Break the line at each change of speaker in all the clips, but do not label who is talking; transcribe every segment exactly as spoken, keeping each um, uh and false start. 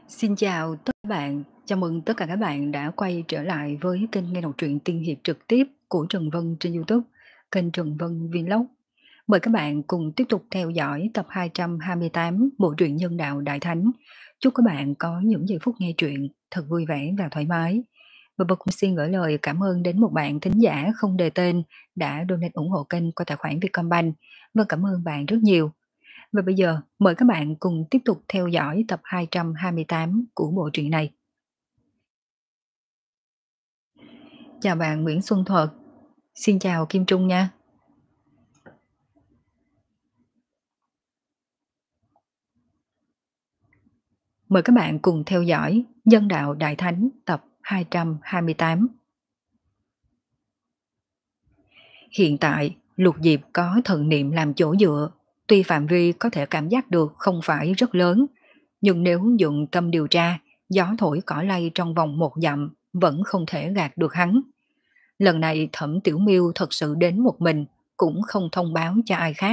Xin chào tất cả các bạn, chào mừng tất cả các bạn đã quay trở lại với kênh nghe đọc truyện tiên hiệp trực tiếp của Trần Vân trên YouTube, kênh Trần Vân Vlog. Mời các bạn cùng tiếp tục theo dõi tập hai trăm hai mươi tám bộ truyện Nhân đạo Đại Thánh. Chúc các bạn có những giây phút nghe truyện thật vui vẻ và thoải mái. Và Vân cũng xin gửi lời cảm ơn đến một bạn thính giả không đề tên đã donate ủng hộ kênh qua tài khoản Vietcombank. Vâng, cảm ơn bạn rất nhiều. Và bây giờ, mời các bạn cùng tiếp tục theo dõi tập hai trăm hai mươi tám của bộ truyện này. Chào bạn Nguyễn Xuân Thuật. Xin chào Kim Trung nha. Mời các bạn cùng theo dõi Nhân đạo Đại Thánh tập hai trăm hai mươi tám. Hiện tại, Lục Diệp có thần niệm làm chỗ dựa, tuy phạm vi có thể cảm giác được không phải rất lớn, nhưng nếu dùng tâm điều tra, gió thổi cỏ lay trong vòng một dặm vẫn không thể gạt được hắn. Lần này Thẩm Tiểu Miêu thật sự đến một mình, cũng không thông báo cho ai khác.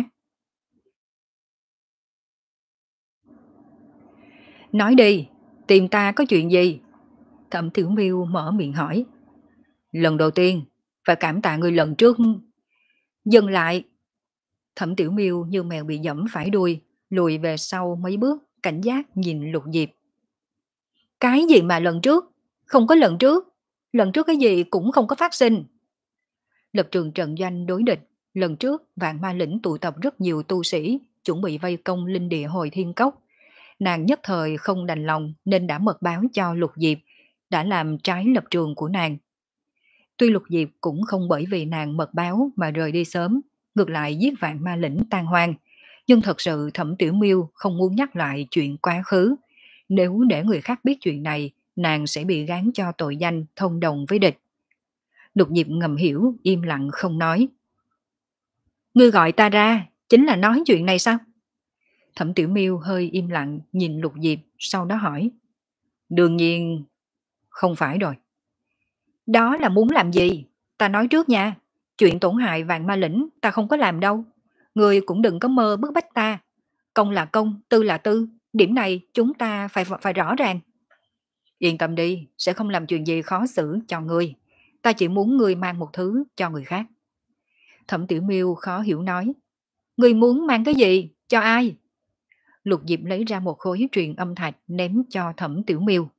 Nói đi, tìm ta có chuyện gì? Thẩm Tiểu Miêu mở miệng hỏi. Lần đầu tiên, phải cảm tạ người lần trước. Dừng lại. Thẩm Tiểu Miêu như mèo bị dẫm phải đuôi, lùi về sau mấy bước, cảnh giác nhìn Lục Diệp. Cái gì mà lần trước? Không có lần trước. Lần trước cái gì cũng không có phát sinh. Lập trường trận doanh đối địch, lần trước Vạn Ma Lĩnh tụ tập rất nhiều tu sĩ, chuẩn bị vây công linh địa hồi thiên cốc. Nàng nhất thời không đành lòng nên đã mật báo cho Lục Diệp, đã làm trái lập trường của nàng. Tuy Lục Diệp cũng không bởi vì nàng mật báo mà rời đi sớm, ngược lại giết Vạn Ma Lĩnh tan hoang, nhưng thật sự Thẩm Tiểu Miêu không muốn nhắc lại chuyện quá khứ. Nếu để người khác biết chuyện này, nàng sẽ bị gán cho tội danh thông đồng với địch. Lục Diệp ngầm hiểu, im lặng không nói. Ngươi gọi ta ra, chính là nói chuyện này sao? Thẩm Tiểu Miêu hơi im lặng nhìn Lục Diệp, sau đó hỏi. Đương nhiên, không phải rồi. Đó là muốn làm gì? Ta nói trước nha, chuyện tổn hại Vạn Ma Lĩnh ta không có làm đâu. Ngươi cũng đừng có mơ bức bách ta. Công là công, tư là tư, điểm này chúng ta phải phải rõ ràng. Yên tâm đi, sẽ không làm chuyện gì khó xử cho ngươi. Ta chỉ muốn ngươi mang một thứ cho người khác. Thẩm Tiểu Miêu khó hiểu nói. Ngươi muốn mang cái gì? Cho ai? Lục Diệp lấy ra một khối truyền âm thạch ném cho Thẩm Tiểu Miêu.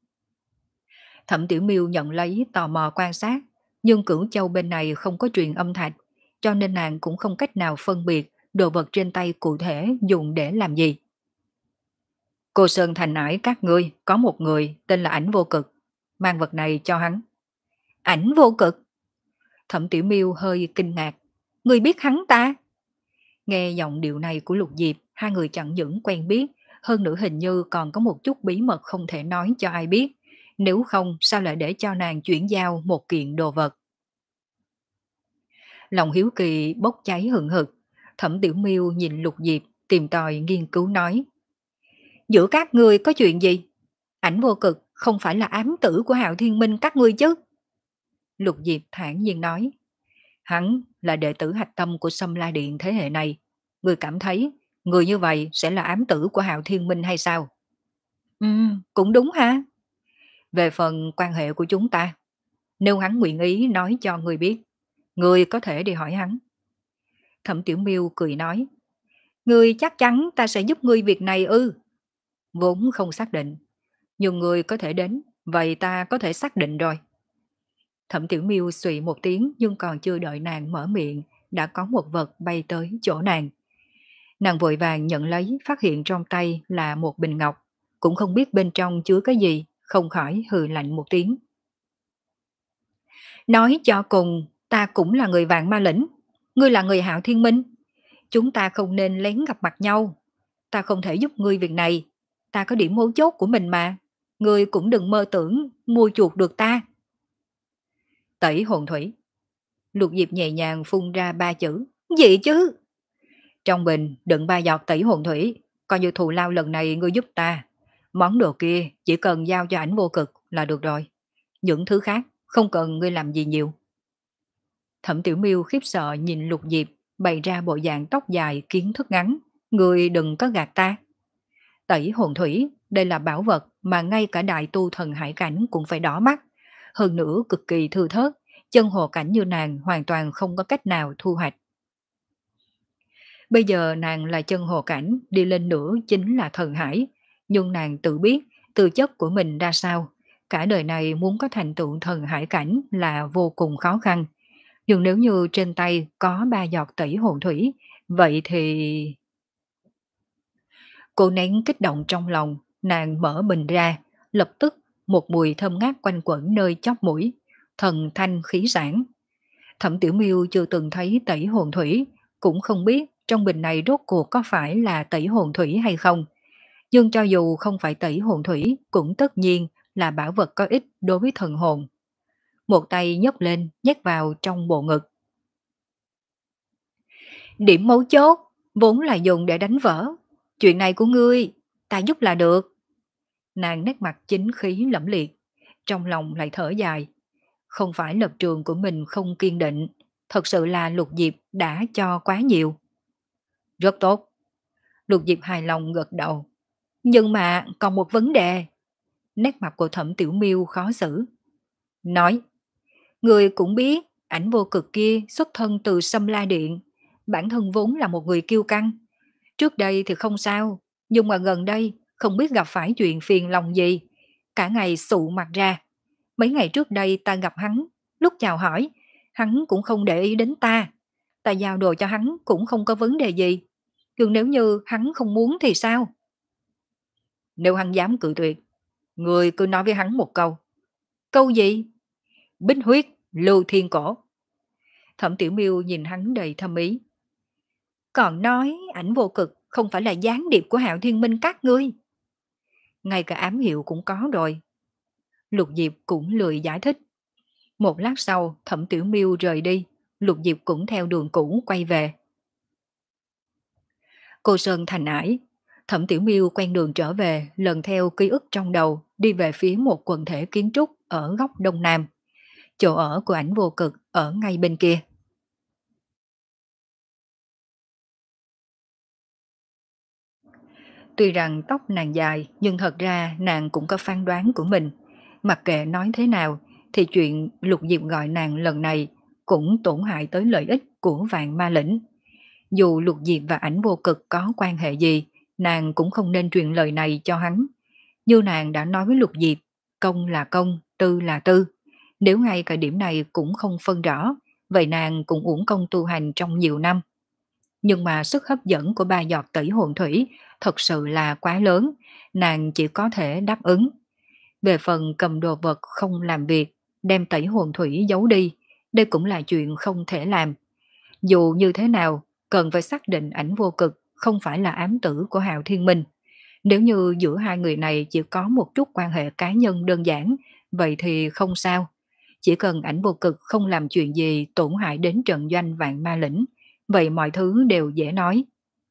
Thẩm Tiểu Miêu nhận lấy tò mò quan sát, nhưng Cửu Châu bên này không có truyền âm thạch, cho nên nàng cũng không cách nào phân biệt đồ vật trên tay cụ thể dùng để làm gì. Cô Sơn Thành ải các ngươi có một người tên là Ảnh Vô Cực, mang vật này cho hắn. Ảnh Vô Cực? Thẩm Tiểu Miêu hơi kinh ngạc. Ngươi biết hắn ta? Nghe giọng điệu này của Lục Diệp, hai người chẳng những quen biết, hơn nữa hình như còn có một chút bí mật không thể nói cho ai biết. Nếu không sao lại để cho nàng chuyển giao một kiện đồ vật. Lòng hiếu kỳ bốc cháy hừng hực, Thẩm Tiểu Miêu nhìn Lục Diệp tìm tòi nghiên cứu nói. Giữa các ngươi có chuyện gì? Ảnh Vô Cực không phải là ám tử của Hạo Thiên Minh các ngươi chứ? Lục Diệp thản nhiên nói. Hắn là đệ tử hạch tâm của Sâm La Điện thế hệ này. Ngươi cảm thấy người như vậy sẽ là ám tử của Hạo Thiên Minh hay sao? Ừ, cũng đúng ha. Về phần quan hệ của chúng ta, nếu hắn nguyện ý nói cho ngươi biết, ngươi có thể đi hỏi hắn. Thẩm Tiểu Miêu cười nói. Ngươi chắc chắn ta sẽ giúp ngươi việc này ư? Vốn không xác định, nhưng ngươi có thể đến, vậy ta có thể xác định rồi. Thẩm Tiểu Miêu xùy một tiếng nhưng còn chưa đợi nàng mở miệng, đã có một vật bay tới chỗ nàng. Nàng vội vàng nhận lấy, phát hiện trong tay là một bình ngọc, cũng không biết bên trong chứa cái gì, không khỏi hừ lạnh một tiếng. Nói cho cùng, ta cũng là người Vạn Ma Lĩnh, ngươi là người Hạo Thiên Minh. Chúng ta không nên lén gặp mặt nhau. Ta không thể giúp ngươi việc này, ta có điểm mấu chốt của mình mà. Ngươi cũng đừng mơ tưởng mua chuộc được ta. Tẩy hồn thủy. Lục Diệp nhẹ nhàng phun ra ba chữ. Gì chứ? Trong bình đựng ba giọt tẩy hồn thủy, coi như thù lao lần này ngươi giúp ta. Món đồ kia chỉ cần giao cho Ảnh Vô Cực là được rồi. Những thứ khác không cần ngươi làm gì nhiều. Thẩm Tiểu Miêu khiếp sợ nhìn Lục Diệp bày ra bộ dạng tóc dài kiến thức ngắn. Ngươi đừng có gạt ta. Tẩy hồn thủy Đây là bảo vật mà ngay cả đại tu thần hải cảnh cũng phải đỏ mắt. Hơn nữa cực kỳ thư thớt, chân hồ cảnh như nàng hoàn toàn không có cách nào thu hoạch. Bây giờ nàng là chân hồ cảnh, đi lên nữa chính là thần hải. Nhưng nàng tự biết tư chất của mình ra sao. Cả đời này muốn có thành tựu thần hải cảnh là vô cùng khó khăn. Nhưng nếu như trên tay có ba giọt tẩy hồn thủy, vậy thì... Cô nén kích động trong lòng, nàng mở bình ra, lập tức một mùi thơm ngát quanh quẩn nơi chóp mũi, thần thanh khí sản. Thẩm Tiểu Miêu chưa từng thấy tẩy hồn thủy, cũng không biết trong bình này rốt cuộc có phải là tẩy hồn thủy hay không. Nhưng cho dù không phải tẩy hồn thủy, cũng tất nhiên là bảo vật có ích đối với thần hồn. Một tay nhấc lên, nhét vào trong bộ ngực. Điểm mấu chốt, vốn là dùng để đánh vỡ. Chuyện này của ngươi, ta giúp là được. Nàng nét mặt chính khí lẫm liệt, trong lòng lại thở dài. Không phải lập trường của mình không kiên định, thật sự là Lục Diệp đã cho quá nhiều. Rất tốt. Lục Diệp hài lòng gật đầu. Nhưng mà còn một vấn đề. Nét mặt của Thẩm Tiểu Miêu khó xử. Nói, người cũng biết ảnh vô cực kia xuất thân từ Sâm La Điện. Bản thân vốn là một người kiêu căng. Trước đây thì không sao, nhưng mà gần đây không biết gặp phải chuyện phiền lòng gì. Cả ngày sụ mặt ra. Mấy ngày trước đây ta gặp hắn, lúc chào hỏi, hắn cũng không để ý đến ta. Ta giao đồ cho hắn cũng không có vấn đề gì. Nhưng nếu như hắn không muốn thì sao? Nếu hắn dám cự tuyệt, người cứ nói với hắn một câu. Câu gì? Bích huyết, lưu thiên cổ. Thẩm Tiểu Miêu nhìn hắn đầy thâm ý. Còn nói ảnh vô cực không phải là gián điệp của Hạo Thiên Minh các ngươi. Ngay cả ám hiệu cũng có rồi. Lục Diệp cũng lười giải thích. Một lát sau Thẩm Tiểu Miêu rời đi, Lục Diệp cũng theo đường cũ quay về. Cô Sơn thành ải, Thẩm Tiểu Miêu quen đường trở về, lần theo ký ức trong đầu, đi về phía một quần thể kiến trúc ở góc đông nam. Chỗ ở của ảnh vô cực ở ngay bên kia. Tuy rằng tóc nàng dài, nhưng thật ra nàng cũng có phán đoán của mình. Mặc kệ nói thế nào, thì chuyện Lục Diệp gọi nàng lần này cũng tổn hại tới lợi ích của Vạn Ma Lĩnh. Dù Lục Diệp và ảnh vô cực có quan hệ gì, nàng cũng không nên truyền lời này cho hắn. Như nàng đã nói với Lục Diệp, công là công, tư là tư. Nếu ngay cả điểm này cũng không phân rõ, vậy nàng cũng uổng công tu hành trong nhiều năm. Nhưng mà sức hấp dẫn của ba giọt tẩy hồn thủy thật sự là quá lớn, nàng chỉ có thể đáp ứng. Về phần cầm đồ vật không làm việc, đem tẩy hồn thủy giấu đi, đây cũng là chuyện không thể làm. Dù như thế nào, cần phải xác định ảnh vô cực không phải là ám tử của Hạo Thiên Minh. Nếu như giữa hai người này chỉ có một chút quan hệ cá nhân đơn giản, vậy thì không sao. Chỉ cần ảnh vô cực không làm chuyện gì tổn hại đến trận doanh Vạn Ma Lĩnh, vậy mọi thứ đều dễ nói.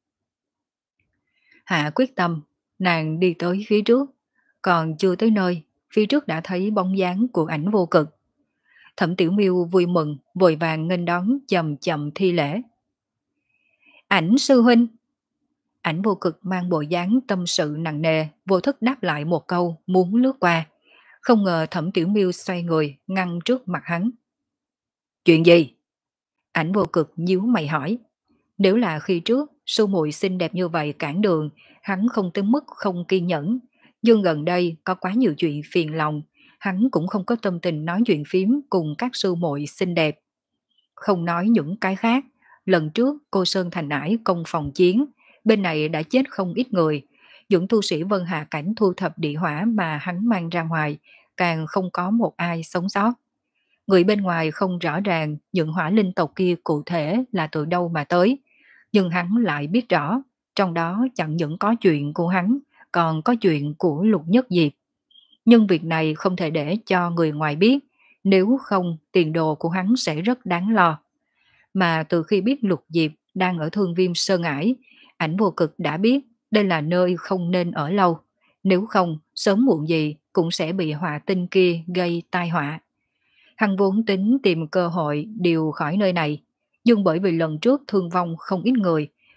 Hạ quyết tâm, nàng đi tới phía trước, còn chưa tới nơi, phía trước đã thấy bóng dáng của ảnh vô cực. Thẩm Tiểu Miêu vui mừng, vội vàng nghênh đón chậm chậm thi lễ. Ảnh sư huynh. Ảnh vô cực mang bộ dáng tâm sự nặng nề, vô thức đáp lại một câu muốn lướt qua. Không ngờ Thẩm Tiểu Miêu xoay người ngăn trước mặt hắn. Chuyện gì? Ảnh vô cực nhíu mày hỏi. Nếu là khi trước, sư muội xinh đẹp như vậy cản đường, hắn không tới mức không kiên nhẫn. Nhưng gần đây có quá nhiều chuyện phiền lòng, hắn cũng không có tâm tình nói chuyện phím cùng các sư muội xinh đẹp. Không nói những cái khác, lần trước cô Sơn Thành Ải công phòng chiến, bên này đã chết không ít người. Những tu sĩ Vân Hạ Cảnh thu thập địa hỏa mà hắn mang ra ngoài, càng không có một ai sống sót. Người bên ngoài không rõ ràng những hỏa linh tộc kia cụ thể là từ đâu mà tới, nhưng hắn lại biết rõ, trong đó chẳng những có chuyện của hắn, còn có chuyện của Lục Nhất Diệp. Nhưng việc này không thể để cho người ngoài biết, nếu không tiền đồ của hắn sẽ rất đáng lo. Mà từ khi biết Lục Diệp đang ở Thương Viêm Sơn Ải, ảnh vô cực đã biết đây là nơi không nên ở lâu, nếu không sớm muộn gì cũng sẽ bị họa tinh kia gây tai họa. Hắn vốn tính tìm cơ hội điều khỏi nơi này, nhưng bởi vì lần trước thương vong không ít người,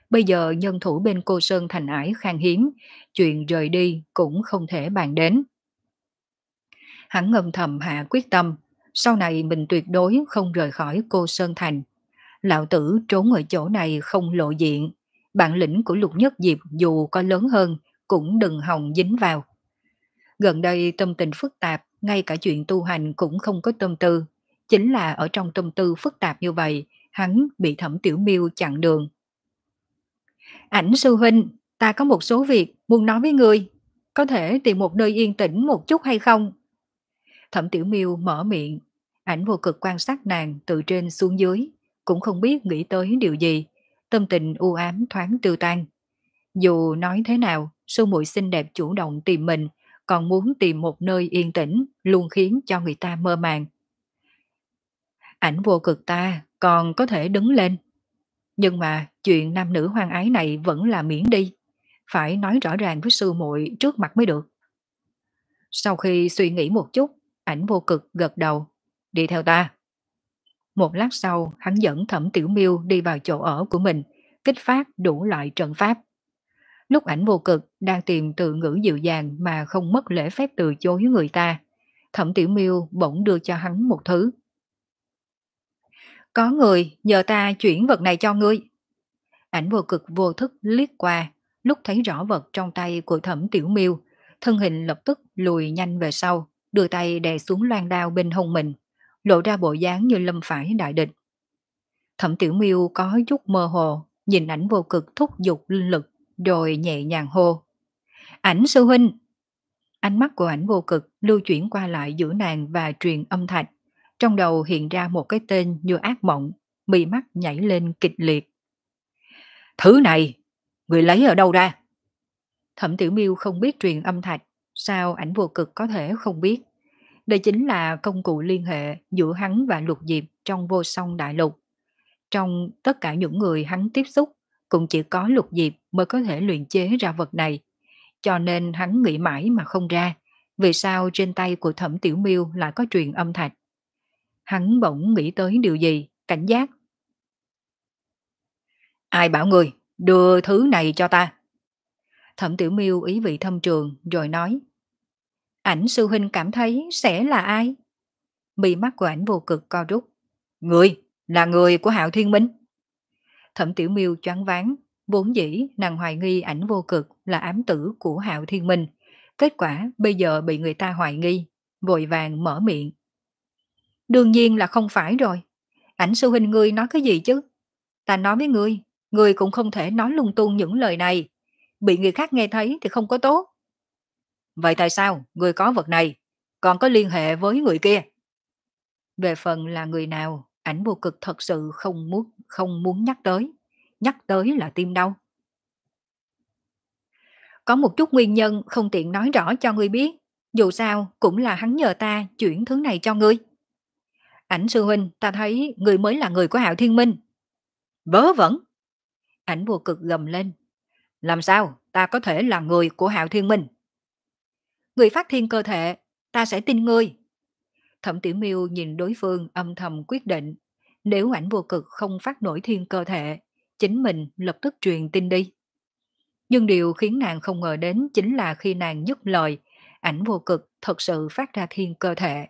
Bây giờ nhân thủ bên Cô Sơn Thành Ải khan hiếm, chuyện rời đi cũng không thể bàn đến. Hắn ngâm thầm hạ quyết tâm, sau này mình tuyệt đối không rời khỏi Cô Sơn Thành. Lão tử trốn ở chỗ này không lộ diện, bản lĩnh của Lục Nhất Diệp dù có lớn hơn cũng đừng hòng dính vào. Gần đây tâm tình phức tạp, ngay cả chuyện tu hành cũng không có tâm tư. Chính là ở trong tâm tư phức tạp như vậy, hắn bị Thẩm Tiểu Miêu chặn đường. Ảnh sư huynh, ta có một số việc muốn nói với ngươi, có thể tìm một nơi yên tĩnh một chút hay không? Thẩm Tiểu Miêu mở miệng, ảnh vô cực quan sát nàng từ trên xuống dưới, cũng không biết nghĩ tới điều gì, tâm tình u ám thoáng tiêu tan. Dù nói thế nào, sư muội xinh đẹp chủ động tìm mình, còn muốn tìm một nơi yên tĩnh, luôn khiến cho người ta mơ màng. Ảnh vô cực ta còn có thể đứng lên. Nhưng mà chuyện nam nữ hoang ái này vẫn là miễn đi. Phải nói rõ ràng với sư muội trước mặt mới được. Sau khi suy nghĩ một chút, ảnh vô cực gật đầu. Đi theo ta. Một lát sau, hắn dẫn Thẩm Tiểu Miêu đi vào chỗ ở của mình, kích phát đủ loại trận pháp. Lúc ảnh vô cực đang tìm từ ngữ dịu dàng mà không mất lễ phép từ chối người ta, Thẩm Tiểu Miêu bỗng đưa cho hắn một thứ. Có người nhờ ta chuyển vật này cho ngươi. Ảnh vô cực vô thức liếc qua, lúc thấy rõ vật trong tay của Thẩm Tiểu Miêu, thân hình lập tức lùi nhanh về sau, đưa tay đè xuống loan đao bên hông mình, lộ ra bộ dáng như lâm phải đại địch. Thẩm Tiểu Miêu có chút mơ hồ, nhìn ảnh vô cực thúc giục linh lực, rồi nhẹ nhàng hô. Ảnh sư huynh! Ánh mắt của ảnh vô cực lưu chuyển qua lại giữa nàng và truyền âm thạch, trong đầu hiện ra một cái tên như ác mộng, mì mắt nhảy lên kịch liệt. Thứ này, người lấy ở đâu ra? Thẩm Tiểu Miêu không biết truyền âm thạch, sao ảnh vô cực có thể không biết? Đây chính là công cụ liên hệ giữa hắn và Lục Diệp trong vô song đại lục. Trong tất cả những người hắn tiếp xúc, cũng chỉ có Lục Diệp mới có thể luyện chế ra vật này. Cho nên hắn nghĩ mãi mà không ra, vì sao trên tay của Thẩm Tiểu Miêu lại có truyền âm thạch. Hắn bỗng nghĩ tới điều gì, cảnh giác. Ai bảo người đưa thứ này cho ta? Thẩm Tiểu Miêu ý vị thâm trường rồi nói. Ảnh sư huynh cảm thấy sẽ là ai? Mí mắt của ảnh vô cực co rút. Người, là người của Hạo Thiên Minh. Thẩm Tiểu Miêu choáng váng, vốn dĩ nàng hoài nghi ảnh vô cực là ám tử của Hạo Thiên Minh. Kết quả bây giờ bị người ta hoài nghi, vội vàng mở miệng. Đương nhiên là không phải rồi. Ảnh sư huynh ngươi nói cái gì chứ? Ta nói với ngươi, ngươi cũng không thể nói lung tung những lời này. Bị người khác nghe thấy thì không có tốt. Vậy tại sao ngươi có vật này, còn có liên hệ với người kia? Về phần là người nào, ảnh vô cực thật sự không muốn không muốn nhắc tới. Nhắc tới là tim đau. Có một chút nguyên nhân không tiện nói rõ cho ngươi biết. Dù sao cũng là hắn nhờ ta chuyển thứ này cho ngươi. Ảnh sư huynh, ta thấy ngươi mới là người của Hạo Thiên Minh. Vớ vẩn. Ảnh vô cực gầm lên. Làm sao ta có thể là người của Hạo Thiên Minh? Người phát thiên cơ thể, ta sẽ tin ngươi. Thẩm Tiểu Miêu nhìn đối phương âm thầm quyết định. Nếu ảnh vô cực không phát nổi thiên cơ thể, chính mình lập tức truyền tin đi. Nhưng điều khiến nàng không ngờ đến chính là khi nàng dứt lời, ảnh vô cực thật sự phát ra thiên cơ thể.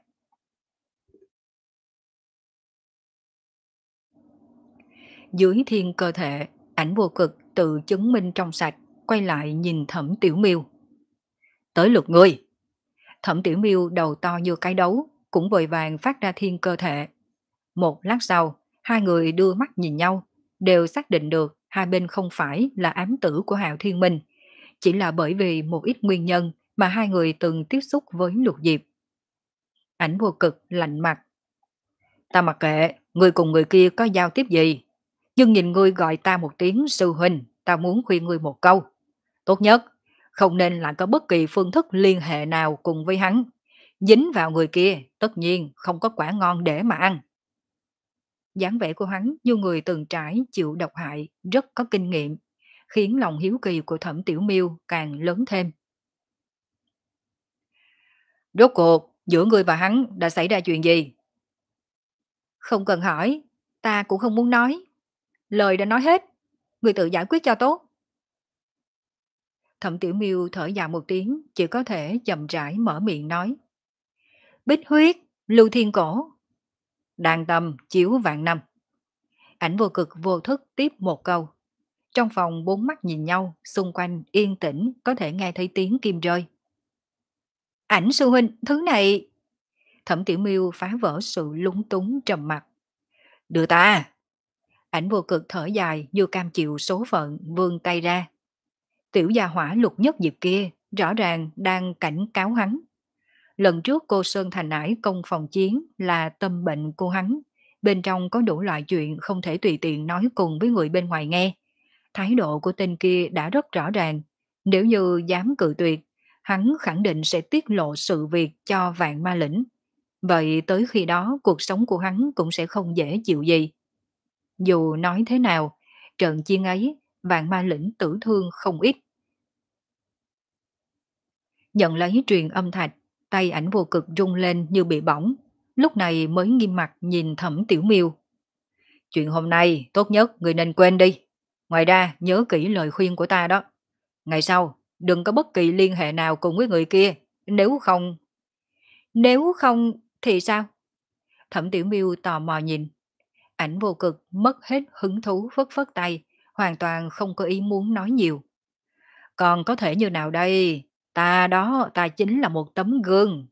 Dưới thiên cơ thể, ảnh vô cực tự chứng minh trong sạch, quay lại nhìn Thẩm Tiểu Miêu. Tới lượt ngươi. Thẩm Tiểu Miêu đầu to như cái đấu, cũng vội vàng phát ra thiên cơ thể. Một lát sau, hai người đưa mắt nhìn nhau, đều xác định được hai bên không phải là ám tử của Hạo Thiên Minh, chỉ là bởi vì một ít nguyên nhân mà hai người từng tiếp xúc với Lục Diệp. Ảnh vô cực lạnh mặt. Ta mặc kệ, ngươi cùng người kia có giao tiếp gì, nhưng nhìn ngươi gọi ta một tiếng sư huynh, ta muốn khuyên ngươi một câu. Tốt nhất, không nên lại có bất kỳ phương thức liên hệ nào cùng với hắn. Dính vào người kia, tất nhiên không có quả ngon để mà ăn. Dáng vẻ của hắn như người từng trải chịu độc hại, rất có kinh nghiệm, khiến lòng hiếu kỳ của Thẩm Tiểu Miêu càng lớn thêm. Rốt cuộc, giữa ngươi và hắn đã xảy ra chuyện gì? Không cần hỏi, ta cũng không muốn nói. Lời đã nói hết. người tự giải quyết cho tốt. Thẩm Tiểu Miêu thở dài một tiếng, chỉ có thể chậm rãi mở miệng nói. Bích huyết, lưu thiên cổ. Đàn tâm, chiếu vạn năm. Ảnh vô cực vô thức tiếp một câu. Trong phòng bốn mắt nhìn nhau, xung quanh yên tĩnh, có thể nghe thấy tiếng kim rơi. Ảnh sư huynh, thứ này... Thẩm Tiểu Miêu phá vỡ sự lúng túng trầm mặc. Đưa ta! Ảnh vô cực thở dài như cam chịu số phận, vươn tay ra. Tiểu gia hỏa Lục Nhất Diệp kia rõ ràng đang cảnh cáo hắn. Lần trước cô Sơn Thành Ải công phòng chiến là tâm bệnh của hắn. Bên trong có đủ loại chuyện không thể tùy tiện nói cùng với người bên ngoài nghe. Thái độ của tên kia đã rất rõ ràng. Nếu như dám cự tuyệt, hắn khẳng định sẽ tiết lộ sự việc cho vạn ma lĩnh. Vậy tới khi đó cuộc sống của hắn cũng sẽ không dễ chịu gì. Dù nói thế nào, trận chiến ấy, vạn ma lĩnh tử thương không ít. Nhận lấy truyền âm thạch, tay ảnh vô cực rung lên như bị bỏng. Lúc này mới nghiêm mặt nhìn Thẩm Tiểu Miêu. Chuyện hôm nay tốt nhất người nên quên đi. Ngoài ra nhớ kỹ lời khuyên của ta đó. Ngày sau đừng có bất kỳ liên hệ nào cùng với người kia. Nếu không... Nếu không thì sao? Thẩm Tiểu Miêu tò mò nhìn. Ảnh vô cực mất hết hứng thú phất phất tay. Hoàn toàn không có ý muốn nói nhiều. Còn có thể như nào đây? Ta đó, ta chính là một tấm gương.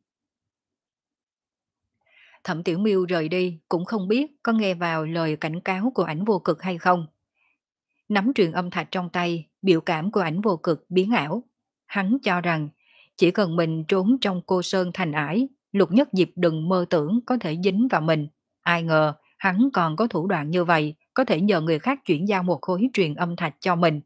Thẩm Tiểu Miêu rời đi cũng không biết có nghe vào lời cảnh cáo của ảnh vô cực hay không. Nắm truyền âm thạch trong tay, biểu cảm của ảnh vô cực biến ảo. Hắn cho rằng chỉ cần mình trốn trong cô Sơn Thành Ải, Lục Nhất Diệp đừng mơ tưởng có thể dính vào mình. Ai ngờ hắn còn có thủ đoạn như vậy, có thể nhờ người khác chuyển giao một khối truyền âm thạch cho mình.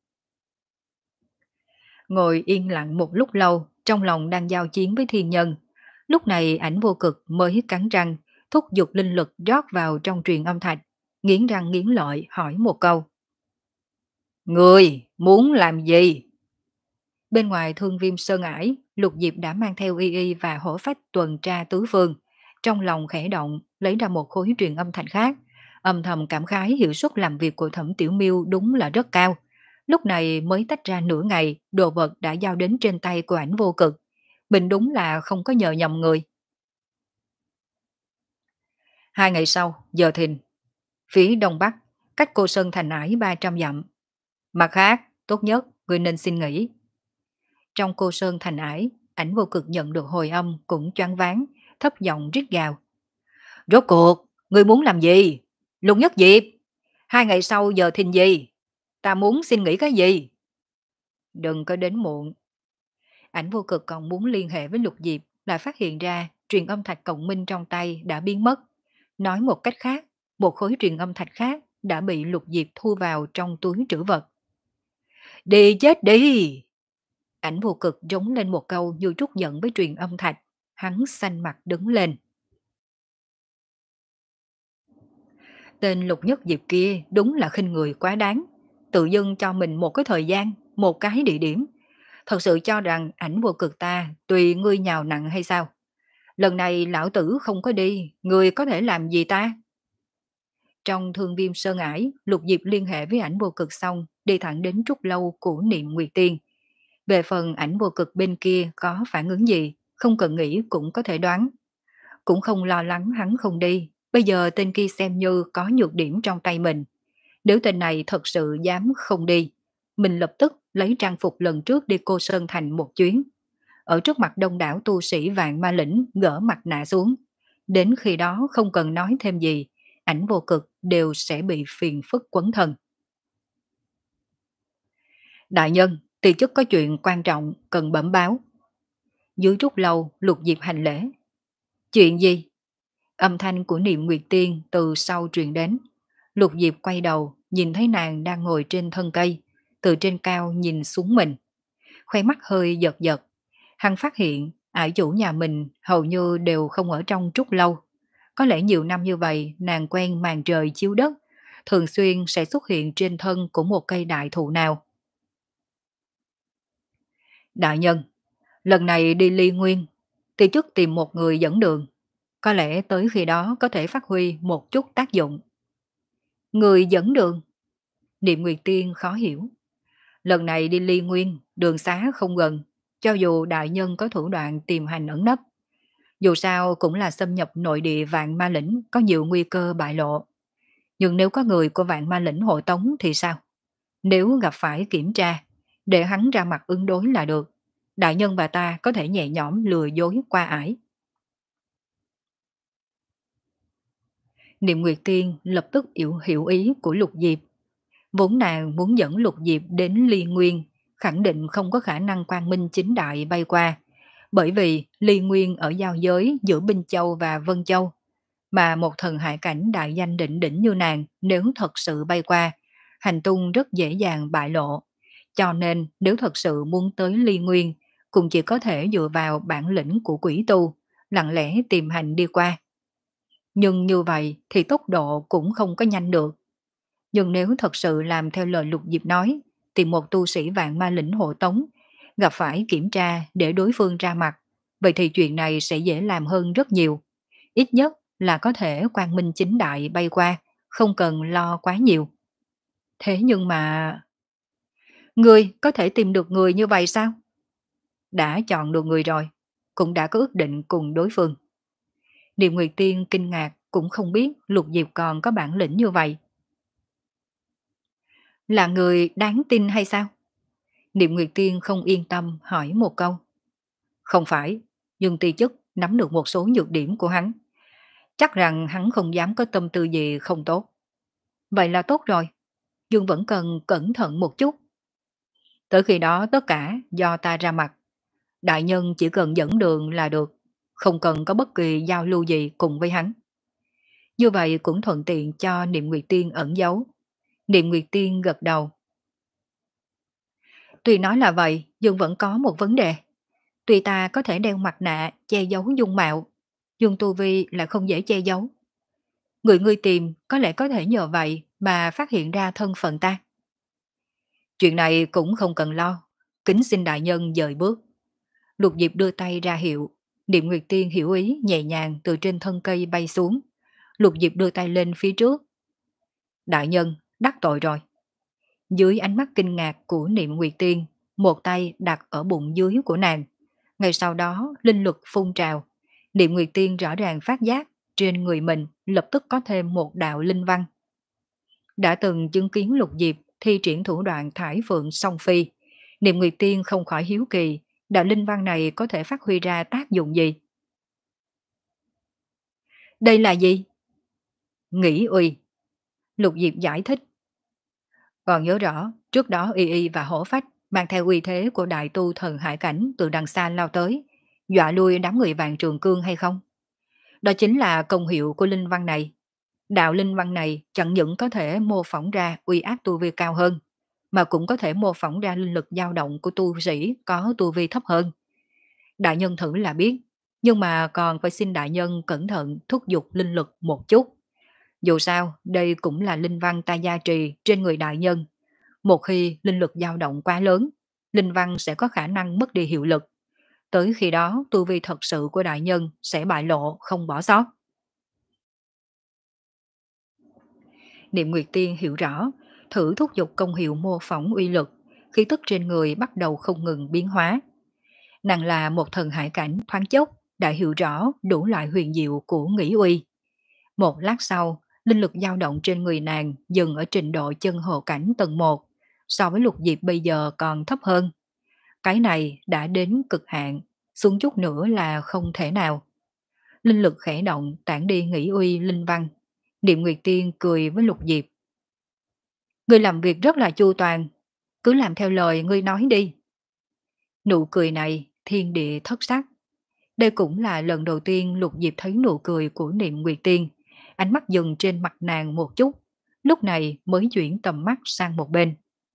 Ngồi yên lặng một lúc lâu, trong lòng đang giao chiến với thiên nhân. Lúc này ảnh vô cực mới cắn răng, thúc giục linh lực rót vào trong truyền âm thạch, nghiến răng nghiến lợi hỏi một câu. Người muốn làm gì? Bên ngoài Thương Viêm Sơn Ải, Lục Diệp đã mang theo y y và hổ phách tuần tra tứ phương. Trong lòng khẽ động, lấy ra một khối truyền âm thạch khác. Âm thầm cảm khái hiệu suất làm việc của Thẩm Tiểu Miêu đúng là rất cao. Lúc này mới tách ra nửa ngày, đồ vật đã giao đến trên tay của ảnh vô cực. Mình đúng là không có nhờ nhầm người. Hai ngày sau, giờ thìn, phía đông bắc, cách Cô Sơn Thành Ải ba trăm dặm. Mặt khác, tốt nhất, người nên xin nghỉ. Trong Cô Sơn Thành Ải, ảnh vô cực nhận được hồi âm cũng choáng váng, thấp giọng rít gào. Rốt cuộc, người muốn làm gì? Lục Nhất Diệp, hai ngày sau giờ thìn gì? Ta muốn xin nghỉ cái gì? Đừng có đến muộn. Ảnh vô cực còn muốn liên hệ với Lục Diệp, lại phát hiện ra truyền âm thạch cộng minh trong tay đã biến mất. Nói một cách khác, một khối truyền âm thạch khác đã bị Lục Diệp thu vào trong túi trữ vật. Đi chết đi! Ảnh vô cực rống lên một câu như trút giận với truyền âm thạch. Hắn xanh mặt đứng lên. Tên Lục Nhất Diệp kia đúng là khinh người quá đáng. Tự dưng cho mình một cái thời gian, một cái địa điểm. Thật sự cho rằng ảnh vô cực ta tùy ngươi nhào nặng hay sao? Lần này lão tử không có đi, ngươi có thể làm gì ta? Trong Thương Viêm Sơn Ải, Lục Diệp liên hệ với ảnh vô cực xong, đi thẳng đến trúc lâu của Niệm Nguyệt Tiên. Về phần ảnh vô cực bên kia có phản ứng gì, không cần nghĩ cũng có thể đoán. Cũng không lo lắng hắn không đi, bây giờ tên kia xem như có nhược điểm trong tay mình. Nếu tên này thật sự dám không đi, mình lập tức lấy trang phục lần trước đi Cô Sơn Thành một chuyến. Ở trước mặt đông đảo tu sĩ vạn ma lĩnh gỡ mặt nạ xuống. Đến khi đó không cần nói thêm gì, ảnh vô cực đều sẽ bị phiền phức quấn thân. Đại nhân, ti chức có chuyện quan trọng cần bẩm báo. Dưới trúc lâu, Lục Diệp hành lễ. Chuyện gì? Âm thanh của Niệm Nguyệt Tiên từ sau truyền đến. Lục Diệp quay đầu, nhìn thấy nàng đang ngồi trên thân cây, từ trên cao nhìn xuống mình. Khoe mắt hơi giật giật. Hắn phát hiện ải chủ nhà mình hầu như đều không ở trong trúc lâu. Có lẽ nhiều năm như vậy nàng quen màn trời chiếu đất, thường xuyên sẽ xuất hiện trên thân của một cây đại thụ nào. Đại nhân, lần này đi Ly Nguyên, thì chức tìm một người dẫn đường. Có lẽ tới khi đó có thể phát huy một chút tác dụng. Người dẫn đường? Niệm Nguyệt Tiên khó hiểu. Lần này đi Ly Nguyên, đường xá không gần, cho dù đại nhân có thủ đoạn tìm hành ẩn nấp. Dù sao cũng là xâm nhập nội địa vạn ma lĩnh có nhiều nguy cơ bại lộ. Nhưng nếu có người của vạn ma lĩnh hộ tống thì sao? Nếu gặp phải kiểm tra, để hắn ra mặt ứng đối là được. Đại nhân bà ta có thể nhẹ nhõm lừa dối qua ải. Niệm Nguyệt Tiên lập tức hiểu, hiểu ý của Lục Diệp. Vốn nàng muốn dẫn Lục Diệp đến Ly Nguyên, khẳng định không có khả năng quang minh chính đại bay qua. Bởi vì Ly Nguyên ở giao giới giữa Binh Châu và Vân Châu, mà một thần hải cảnh đại danh đỉnh đỉnh như nàng nếu thật sự bay qua, hành tung rất dễ dàng bại lộ. Cho nên nếu thật sự muốn tới Ly Nguyên, cũng chỉ có thể dựa vào bản lĩnh của quỷ tu, lặng lẽ tìm hành đi qua. Nhưng như vậy thì tốc độ cũng không có nhanh được. Nhưng nếu thật sự làm theo lời Lục Diệp nói, tìm một tu sĩ vạn ma lĩnh hộ tống, gặp phải kiểm tra để đối phương ra mặt, vậy thì chuyện này sẽ dễ làm hơn rất nhiều. Ít nhất là có thể quang minh chính đại bay qua, không cần lo quá nhiều. Thế nhưng mà... Người có thể tìm được người như vậy sao? Đã chọn được người rồi, cũng đã có ước định cùng đối phương. Điềm Nguyệt Tiên kinh ngạc cũng không biết Lục Diệp còn có bản lĩnh như vậy. Là người đáng tin hay sao? Niệm Nguyệt Tiên không yên tâm hỏi một câu. Không phải, nhưng ti chức nắm được một số nhược điểm của hắn. Chắc rằng hắn không dám có tâm tư gì không tốt. Vậy là tốt rồi, nhưng vẫn cần cẩn thận một chút. Tới khi đó tất cả do ta ra mặt. Đại nhân chỉ cần dẫn đường là được, không cần có bất kỳ giao lưu gì cùng với hắn. Như vậy cũng thuận tiện cho Niệm Nguyệt Tiên ẩn giấu. Niệm Nguyệt Tiên gật đầu. Tuy nói là vậy, nhưng vẫn có một vấn đề. Tuy ta có thể đeo mặt nạ che giấu dung mạo, nhưng tu vi lại không dễ che giấu. Người ngươi tìm có lẽ có thể nhờ vậy mà phát hiện ra thân phận ta. Chuyện này cũng không cần lo, kính xin đại nhân dời bước. Lục Diệp đưa tay ra hiệu, Niệm Nguyệt Tiên hiểu ý nhẹ nhàng từ trên thân cây bay xuống. Lục Diệp đưa tay lên phía trước. Đại nhân, đắc tội rồi. Dưới ánh mắt kinh ngạc của Niệm Nguyệt Tiên, một tay đặt ở bụng dưới của nàng. Ngay sau đó, linh lực phun trào. Niệm Nguyệt Tiên rõ ràng phát giác trên người mình lập tức có thêm một đạo linh văn. Đã từng chứng kiến Lục Diệp thi triển thủ đoạn thải phượng song phi. Niệm Nguyệt Tiên không khỏi hiếu kỳ, đạo linh văn này có thể phát huy ra tác dụng gì? Đây là gì? Nghĩ uy. Lục Diệp giải thích. Còn nhớ rõ, trước đó Y Y và Hổ Phách mang theo uy thế của đại tu thần hải cảnh từ đằng xa lao tới, dọa lui đám người vạn trường cương hay không? Đó chính là công hiệu của linh văn này. Đạo linh văn này chẳng những có thể mô phỏng ra uy áp tu vi cao hơn, mà cũng có thể mô phỏng ra linh lực dao động của tu sĩ có tu vi thấp hơn. Đại nhân thử là biết, nhưng mà còn phải xin đại nhân cẩn thận thúc giục linh lực một chút. Dù sao, đây cũng là linh văn ta gia trì trên người đại nhân. Một khi linh lực dao động quá lớn, linh văn sẽ có khả năng mất đi hiệu lực. Tới khi đó, tu vi thật sự của đại nhân sẽ bại lộ không bỏ sót. Niệm Nguyệt Tiên hiểu rõ, thử thúc giục công hiệu mô phỏng uy lực, khí tức trên người bắt đầu không ngừng biến hóa. Nàng là một thần hải cảnh thoáng chốc, đã hiểu rõ đủ loại huyền diệu của nghĩ uy. Một lát sau, linh lực dao động trên người nàng dừng ở trình độ chân hồ cảnh tầng một, so với Lục Diệp bây giờ còn thấp hơn. Cái này đã đến cực hạn, xuống chút nữa là không thể nào. Linh lực khẽ động tản đi nghĩ uy linh văn. Niệm Nguyệt Tiên cười với Lục Diệp. Ngươi làm việc rất là chu toàn, cứ làm theo lời ngươi nói đi. Nụ cười này thiên địa thất sắc. Đây cũng là lần đầu tiên Lục Diệp thấy nụ cười của Niệm Nguyệt Tiên. Ánh mắt dừng trên mặt nàng một chút, lúc này mới chuyển tầm mắt sang một bên.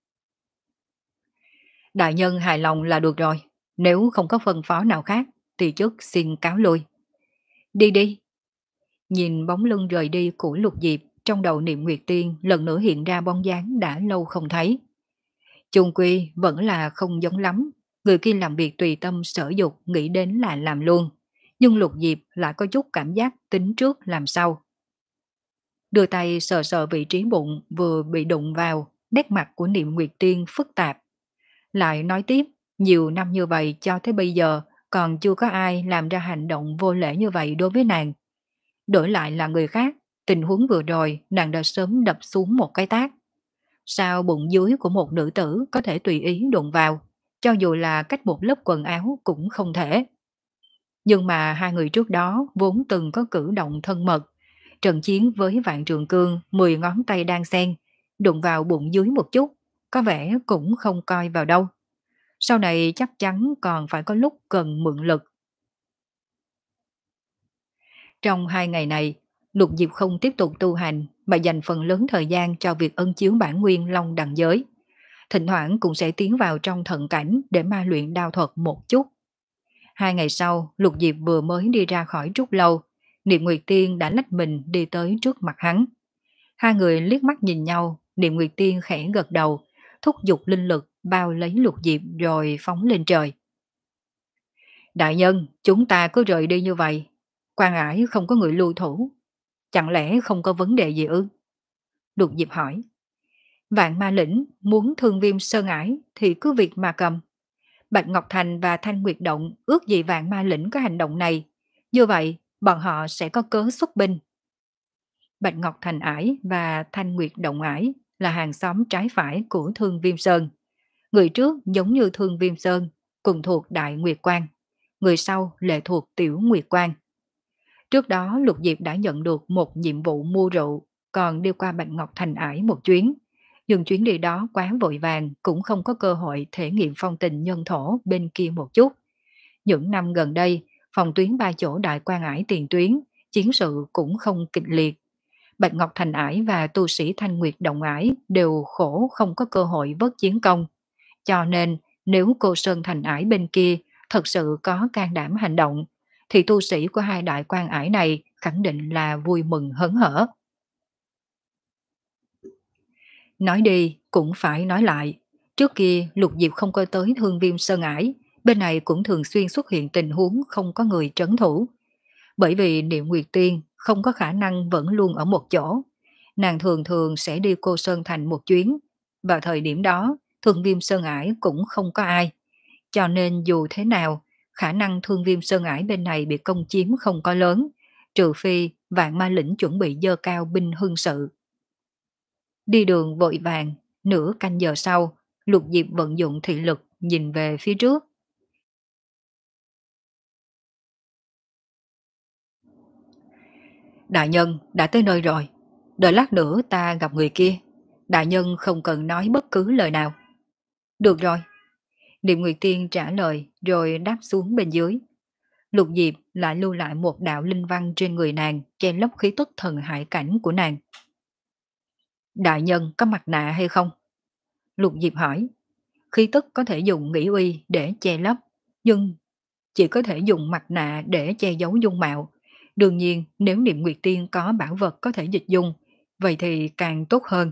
Đại nhân hài lòng là được rồi, nếu không có phân phó nào khác thì chức xin cáo lui. Đi đi. Nhìn bóng lưng rời đi của Lục Diệp, trong đầu Niệm Nguyệt Tiên lần nữa hiện ra bóng dáng đã lâu không thấy. Chung quy vẫn là không giống lắm, người kia làm việc tùy tâm sở dục nghĩ đến là làm luôn, nhưng Lục Diệp lại có chút cảm giác tính trước làm sau. Đưa tay sờ sờ vị trí bụng vừa bị đụng vào, Nét mặt của Niệm Nguyệt Tiên phức tạp. Lại nói tiếp, nhiều năm như vậy cho tới bây giờ còn chưa có ai làm ra hành động vô lễ như vậy đối với nàng. Đổi lại là người khác, tình huống vừa rồi nàng đã sớm đập xuống một cái tát. Sao bụng dưới của một nữ tử có thể tùy ý đụng vào, cho dù là cách một lớp quần áo cũng không thể. Nhưng mà hai người trước đó vốn từng có cử động thân mật, trận chiến với Vạn Trường Cương mười ngón tay đang xen, đụng vào bụng dưới một chút, có vẻ cũng không coi vào đâu. Sau này chắc chắn còn phải có lúc cần mượn lực. Trong hai ngày này, Lục Diệp không tiếp tục tu hành mà dành phần lớn thời gian cho việc ân chiếu bản nguyên long đằng giới. Thỉnh thoảng cũng sẽ tiến vào trong thận cảnh để ma luyện đao thuật một chút. Hai ngày sau, Lục Diệp vừa mới đi ra khỏi trúc lâu, Niệm Nguyệt Tiên đã lách mình đi tới trước mặt hắn. Hai người liếc mắt nhìn nhau, Niệm Nguyệt Tiên khẽ gật đầu, thúc giục linh lực bao lấy Lục Diệp rồi phóng lên trời. Đại nhân, chúng ta cứ rời đi như vậy. Quan Ải không có người lưu thủ. Chẳng lẽ không có vấn đề gì ư? Lục Diệp hỏi. Vạn Ma Lĩnh muốn thương Viêm Sơn Ải thì cứ việc mà cầm. Bạch Ngọc Thành và Thanh Nguyệt Động ước gì Vạn Ma Lĩnh có hành động này. Như vậy, bọn họ sẽ có cớ xuất binh. Bạch Ngọc Thành Ải và Thanh Nguyệt Động Ải là hàng xóm trái phải của Thương Viêm Sơn. Người trước giống như Thương Viêm Sơn, cùng thuộc Đại Nguyệt Quan. Người sau lệ thuộc Tiểu Nguyệt Quan. Trước đó Lục Diệp đã nhận được một nhiệm vụ mua rượu, còn đi qua Bạch Ngọc Thành Ải một chuyến. Nhưng chuyến đi đó quá vội vàng, cũng không có cơ hội thể nghiệm phong tình nhân thổ bên kia một chút. Những năm gần đây, phòng tuyến ba chỗ Đại Quan Ải tiền tuyến, chiến sự cũng không kịch liệt. Bạch Ngọc Thành Ải và tu sĩ Thanh Nguyệt Động Ải đều khổ không có cơ hội vớt chiến công. Cho nên, nếu cô Sơn Thành Ải bên kia thật sự có can đảm hành động, thì tu sĩ của hai đại quan ải này khẳng định là vui mừng hớn hở. Nói đi cũng phải nói lại, trước kia Lục Diệp không có tới Thương Viêm Sơn Ải, bên này cũng thường xuyên xuất hiện tình huống không có người trấn thủ. Bởi vì Niệm Nguyệt Tiên không có khả năng vẫn luôn ở một chỗ, nàng thường thường sẽ đi Cô Sơn Thành một chuyến. Vào thời điểm đó, Thương Viêm Sơn Ải cũng không có ai, cho nên dù thế nào, khả năng Thương Viêm Sơn Ải bên này bị công chiếm không có lớn, trừ phi Vạn Ma Lĩnh chuẩn bị dơ cao binh hưng sự. Đi đường vội vàng, nửa canh giờ sau, Lục Diệp vận dụng thị lực nhìn về phía trước. Đại nhân đã tới nơi rồi, đợi lát nữa ta gặp người kia. Đại nhân không cần nói bất cứ lời nào. Được rồi. Niệm Nguyệt Tiên trả lời rồi đáp xuống bên dưới. Lục Diệp lại lưu lại một đạo linh văn trên người nàng, che lấp khí tức thần hải cảnh của nàng. Đại nhân có mặt nạ hay không? Lục Diệp hỏi. Khí tức có thể dùng nghĩ uy để che lấp, nhưng chỉ có thể dùng mặt nạ để che giấu dung mạo. Đương nhiên, nếu Niệm Nguyệt Tiên có bảo vật có thể dịch dung, vậy thì càng tốt hơn.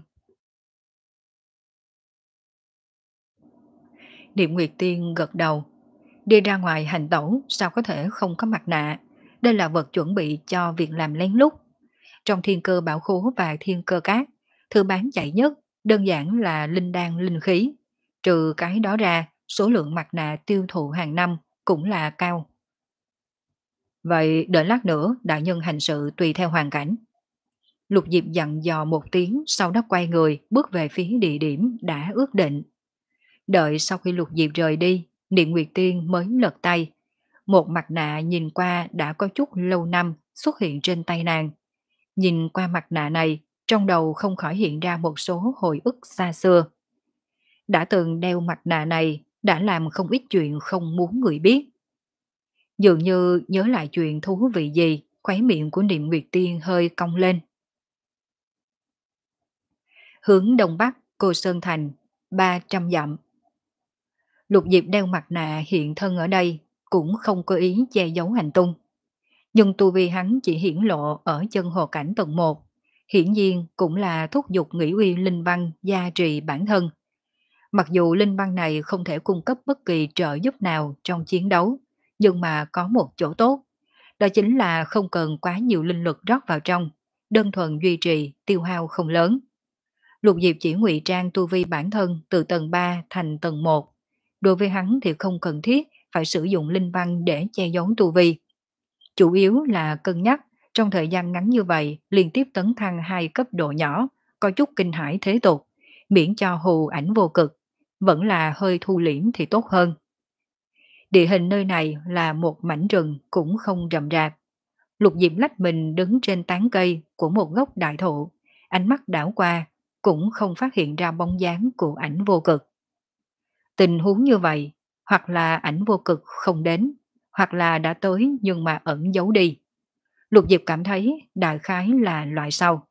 Niệm Nguyệt Tiên gật đầu. Đi ra ngoài hành tẩu sao có thể không có mặt nạ. Đây là vật chuẩn bị cho việc làm lén lút. Trong thiên cơ bảo khố và thiên cơ cát, thứ bán chạy nhất đơn giản là linh đan linh khí. Trừ cái đó ra, số lượng mặt nạ tiêu thụ hàng năm cũng là cao. Vậy đợi lát nữa đại nhân hành sự tùy theo hoàn cảnh. Lục Diệp dặn dò một tiếng, sau đó quay người bước về phía địa điểm đã ước định. Đợi sau khi Lục Diệp rời đi, Niệm Nguyệt Tiên mới lật tay. Một mặt nạ nhìn qua đã có chút lâu năm xuất hiện trên tay nàng. Nhìn qua mặt nạ này, trong đầu không khỏi hiện ra một số hồi ức xa xưa. Đã từng đeo mặt nạ này, đã làm không ít chuyện không muốn người biết. Dường như nhớ lại chuyện thú vị gì, khóe miệng của Niệm Nguyệt Tiên hơi cong lên. Hướng đông bắc, Cô Sơn Thành, ba trăm dặm. Lục Diệp đeo mặt nạ hiện thân ở đây, cũng không có ý che giấu hành tung. Nhưng tu vi hắn chỉ hiển lộ ở chân hồ cảnh tầng một, hiển nhiên cũng là thúc giục nghĩ uy linh văn gia trì bản thân. Mặc dù linh văn này không thể cung cấp bất kỳ trợ giúp nào trong chiến đấu, nhưng mà có một chỗ tốt, đó chính là không cần quá nhiều linh lực rót vào trong, đơn thuần duy trì tiêu hao không lớn. Lục Diệp chỉ ngụy trang tu vi bản thân từ tầng ba thành tầng một. Đối với hắn thì không cần thiết phải sử dụng linh văn để che giấu tu vi. Chủ yếu là cân nhắc trong thời gian ngắn như vậy liên tiếp tấn thăng hai cấp độ nhỏ, có chút kinh hãi thế tục, miễn cho hù ảnh vô cực, vẫn là hơi thu liễm thì tốt hơn. Địa hình nơi này là một mảnh rừng cũng không rậm rạp. Lục Diệp lách mình đứng trên tán cây của một gốc đại thụ, ánh mắt đảo qua, cũng không phát hiện ra bóng dáng của ảnh vô cực. Tình huống như vậy, hoặc là ảnh vô cực không đến, hoặc là đã tới nhưng mà ẩn giấu đi. Lục Diệp cảm thấy đại khái là loại sau.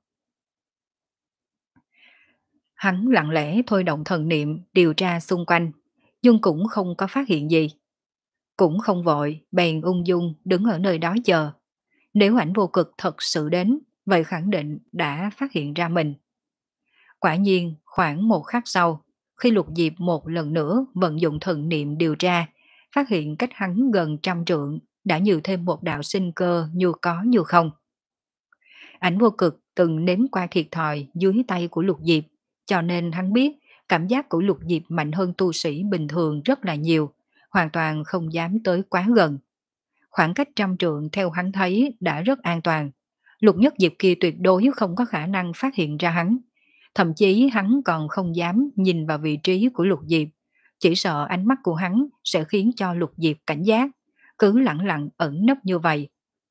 Hắn lặng lẽ thôi động thần niệm điều tra xung quanh, nhưng cũng không có phát hiện gì. Cũng không vội, bèn ung dung đứng ở nơi đó chờ. Nếu ảnh vô cực thật sự đến, vậy khẳng định đã phát hiện ra mình. Quả nhiên, khoảng một khắc sau, khi Lục Diệp một lần nữa vận dụng thần niệm điều tra, phát hiện cách hắn gần trăm trượng, đã nhiều thêm một đạo sinh cơ như có như không. Ảnh vô cực từng nếm qua thiệt thòi dưới tay của Lục Diệp, cho nên hắn biết cảm giác của Lục Diệp mạnh hơn tu sĩ bình thường rất là nhiều, hoàn toàn không dám tới quá gần. Khoảng cách trăm trượng theo hắn thấy đã rất an toàn. Lục Nhất Diệp kia tuyệt đối không có khả năng phát hiện ra hắn. Thậm chí hắn còn không dám nhìn vào vị trí của Lục Diệp, chỉ sợ ánh mắt của hắn sẽ khiến cho Lục Diệp cảnh giác, cứ lặng lặng ẩn nấp như vậy.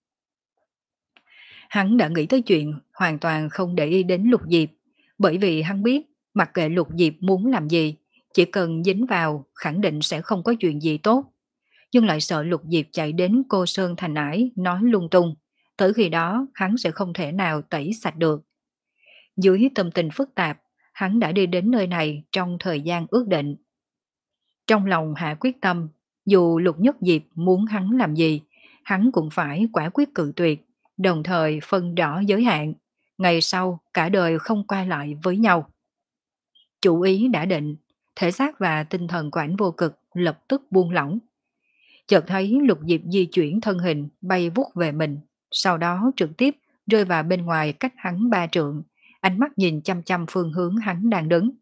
Hắn đã nghĩ tới chuyện hoàn toàn không để ý đến Lục Diệp, bởi vì hắn biết mặc kệ Lục Diệp muốn làm gì, chỉ cần dính vào khẳng định sẽ không có chuyện gì tốt. Nhưng lại sợ Lục Diệp chạy đến Cô Sơn Thành Ải nói lung tung, tới khi đó hắn sẽ không thể nào tẩy sạch được. Dưới tâm tình phức tạp, hắn đã đi đến nơi này trong thời gian ước định. Trong lòng hạ quyết tâm, dù Lục Nhất Diệp muốn hắn làm gì, hắn cũng phải quả quyết cự tuyệt, đồng thời phân rõ giới hạn, ngày sau cả đời không qua lại với nhau. Chủ ý đã định, thể xác và tinh thần của ảnh vô cực lập tức buông lỏng. Chợt thấy Lục Diệp di chuyển thân hình bay vút về mình, sau đó trực tiếp rơi vào bên ngoài cách hắn ba trượng, ánh mắt nhìn chăm chăm phương hướng hắn đang đứng.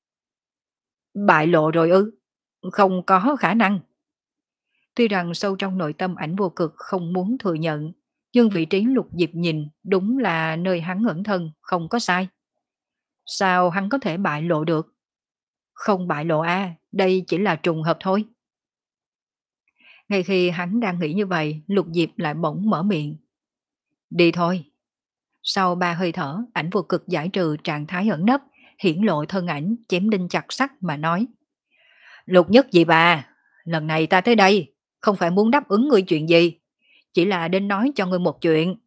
Bại lộ rồi ư? Không có khả năng. Tuy rằng sâu trong nội tâm ảnh vô cực không muốn thừa nhận, nhưng vị trí Lục Diệp nhìn đúng là nơi hắn ẩn thân, không có sai. Sao hắn có thể bại lộ được? Không bại lộ a, đây chỉ là trùng hợp thôi. Ngay khi hắn đang nghĩ như vậy, Lục Diệp lại bỗng mở miệng. Đi thôi. Sau ba hơi thở, ảnh vô cực giải trừ trạng thái ẩn nấp, hiển lộ thân ảnh chém đinh chặt sắt mà nói. Lục Nhất Diệp à, lần này ta tới đây, không phải muốn đáp ứng ngươi chuyện gì, chỉ là đến nói cho ngươi một chuyện.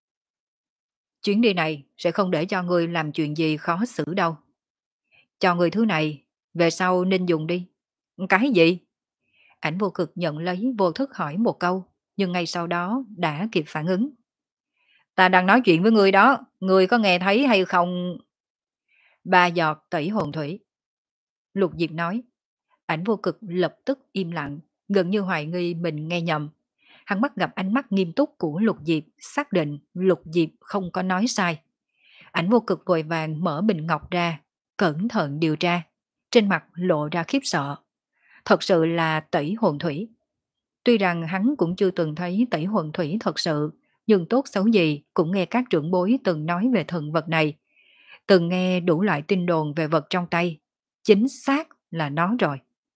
Chuyến đi này sẽ không để cho ngươi làm chuyện gì khó xử đâu. Cho ngươi thứ này, về sau nên dùng đi. Cái gì? Ảnh vô cực nhận lấy vô thức hỏi một câu, nhưng ngay sau đó đã kịp phản ứng. Ta đang nói chuyện với ngươi đó, ngươi có nghe thấy hay không? Ba giọt tẩy hồn thủy. Lục Diệp nói. Ảnh vô cực lập tức im lặng, gần như hoài nghi mình nghe nhầm. Hắn bắt gặp ánh mắt nghiêm túc của Lục Diệp, xác định Lục Diệp không có nói sai. Ảnh vô cực vội vàng mở bình ngọc ra, cẩn thận điều tra. Trên mặt lộ ra khiếp sợ. Thật sự là tẩy hồn thủy. Tuy rằng hắn cũng chưa từng thấy tẩy hồn thủy thật sự, nhưng tốt xấu gì cũng nghe các trưởng bối từng nói về thần vật này. Từng nghe đủ loại tin đồn về vật trong tay. Chính xác là nó rồi.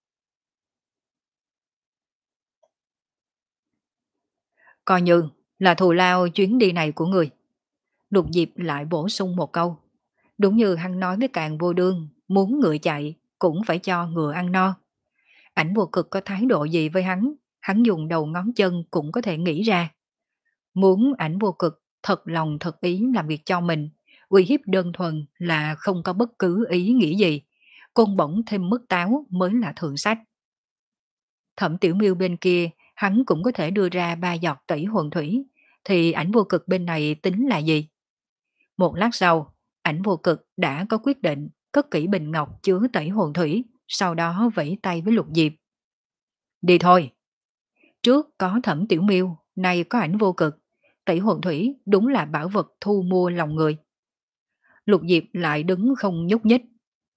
Coi như là thù lao chuyến đi này của người. Lục Diệp lại bổ sung một câu. Đúng như hắn nói với Càn Vô Đương, muốn ngựa chạy cũng phải cho ngựa ăn no. Ảnh vô cực có thái độ gì với hắn, hắn dùng đầu ngón chân cũng có thể nghĩ ra. Muốn ảnh vô cực thật lòng thật ý làm việc cho mình, uy hiếp đơn thuần là không có bất cứ ý nghĩ gì. Côn bổng thêm mức táo mới là thượng sách. Thẩm Tiểu Miêu bên kia, hắn cũng có thể đưa ra ba giọt tẩy hồn thủy, thì ảnh vô cực bên này tính là gì? Một lát sau, ảnh vô cực đã có quyết định cất kỹ bình ngọc chứa tẩy hồn thủy, sau đó vẫy tay với Lục Diệp. Đi thôi. Trước có Thẩm Tiểu Miêu, nay có ảnh vô cực, tẩy hồn thủy đúng là bảo vật thu mua lòng người. Lục Diệp lại đứng không nhúc nhích.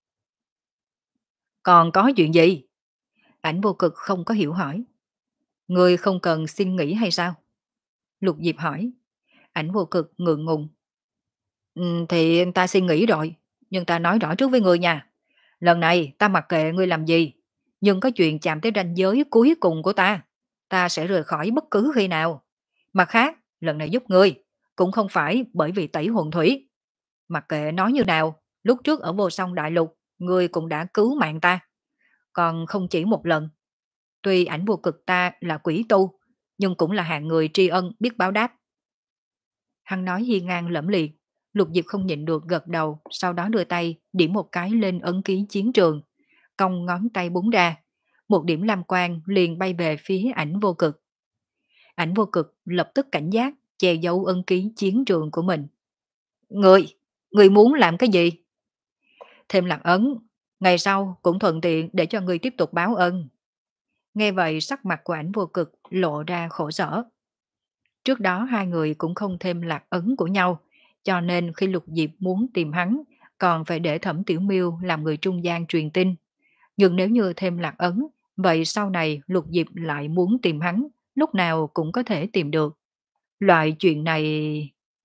Còn có chuyện gì? Ảnh Vô Cực không có hiểu hỏi. Ngươi không cần xin nghỉ hay sao? Lục Diệp hỏi. Ảnh Vô Cực ngượng ngùng. "Ừ, thì ta xin nghỉ rồi, nhưng ta nói rõ trước với ngươi nha. Lần này ta mặc kệ ngươi làm gì, nhưng có chuyện chạm tới ranh giới cuối cùng của ta, ta sẽ rời khỏi bất cứ khi nào. Mặt khác, lần này giúp ngươi, cũng không phải bởi vì tẩy hồn thủy. Mặc kệ nói như nào, lúc trước ở vô song đại lục, ngươi cũng đã cứu mạng ta. Còn không chỉ một lần. Tuy Ảnh Vô Cực ta là quỷ tu, nhưng cũng là hạng người tri ân biết báo đáp." Hắn nói hiên ngang lẫm liệt, Lục Diệp không nhịn được gật đầu, sau đó đưa tay điểm một cái lên ấn ký chiến trường, cong ngón tay búng ra, một điểm lam quang liền bay về phía Ảnh Vô Cực. Ảnh Vô Cực lập tức cảnh giác, che giấu ấn ký chiến trường của mình. "Người, người muốn làm cái gì?" "Thêm lạc ấn, ngày sau cũng thuận tiện để cho người tiếp tục báo ân." Nghe vậy sắc mặt của Ảnh Vô Cực lộ ra khổ sở. Trước đó hai người cũng không thêm lạc ấn của nhau, cho nên khi Lục Diệp muốn tìm hắn, còn phải để Thẩm Tiểu Miêu làm người trung gian truyền tin. Nhưng nếu như thêm lạc ấn, vậy sau này Lục Diệp lại muốn tìm hắn, lúc nào cũng có thể tìm được. Loại chuyện này...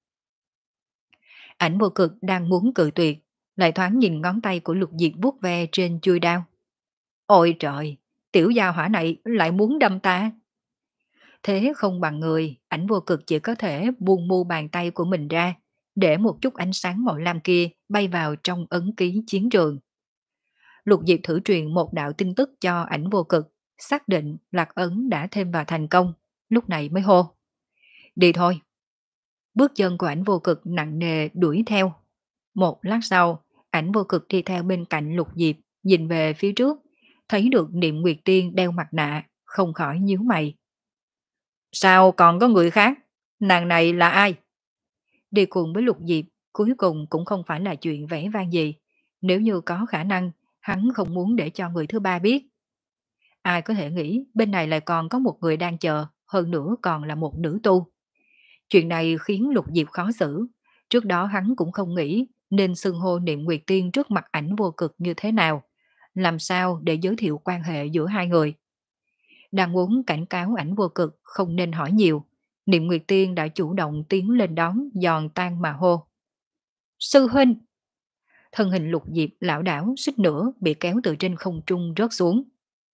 Ảnh Vô Cực đang muốn cự tuyệt, lại thoáng nhìn ngón tay của Lục Diệp vuốt ve trên chuôi đao. Ôi trời, tiểu gia hỏa này lại muốn đâm ta. Thế không bằng người, Ảnh Vô Cực chỉ có thể buông mu bàn tay của mình ra, để một chút ánh sáng màu lam kia bay vào trong ấn ký chiến trường. Lục Diệp thử truyền một đạo tin tức cho Ảnh Vô Cực, xác định lạc ấn đã thêm vào thành công, lúc này mới hô. Đi thôi. Bước chân của Ảnh Vô Cực nặng nề đuổi theo. Một lát sau, Ảnh Vô Cực đi theo bên cạnh Lục Diệp, nhìn về phía trước, thấy được Niệm Nguyệt Tiên đeo mặt nạ, không khỏi nhíu mày. Sao còn có người khác? Nàng này là ai? Đi cùng với Lục Diệp, cuối cùng cũng không phải là chuyện vẻ vang gì. Nếu như có khả năng, hắn không muốn để cho người thứ ba biết. Ai có thể nghĩ bên này lại còn có một người đang chờ, hơn nữa còn là một nữ tu. Chuyện này khiến Lục Diệp khó xử. Trước đó hắn cũng không nghĩ nên xưng hô Niệm Nguyệt Tiên trước mặt Ảnh Vô Cực như thế nào. Làm sao để giới thiệu quan hệ giữa hai người. Đang muốn cảnh cáo Ảnh Vô Cực không nên hỏi nhiều, Niệm Nguyệt Tiên đã chủ động tiến lên đón, giòn tan mà hô. Sư huynh! Thân hình Lục Diệp lão đảo suýt nữa bị kéo từ trên không trung rớt xuống.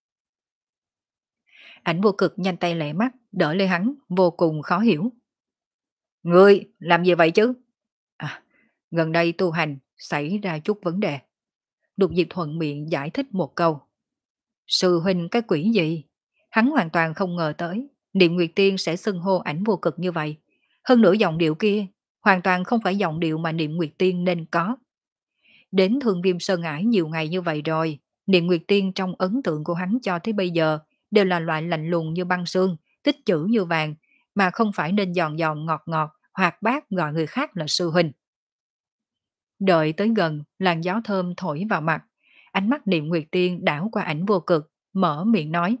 Ảnh Vô Cực nhanh tay lẹ mắt, đỡ lấy hắn, vô cùng khó hiểu. Ngươi làm gì vậy chứ? À, gần đây tu hành xảy ra chút vấn đề. Lục Diệp thuận miệng giải thích một câu. Sư huynh cái quỷ gì? Hắn hoàn toàn không ngờ tới Niệm Nguyệt Tiên sẽ xưng hô Ảnh Vô Cực như vậy. Hơn nữa giọng điệu kia hoàn toàn không phải giọng điệu mà Niệm Nguyệt Tiên nên có. Đến Thương Viêm Sơn Ải nhiều ngày như vậy rồi, Niệm Nguyệt Tiên trong ấn tượng của hắn cho tới bây giờ đều là loại lạnh lùng như băng xương, tích chữ như vàng, mà không phải nên giòn giòn ngọt ngọt, hoạt bát gọi người khác là sư huynh. Đợi tới gần, làn gió thơm thổi vào mặt, ánh mắt Niệm Nguyệt Tiên đảo qua Ảnh Vô Cực, mở miệng nói.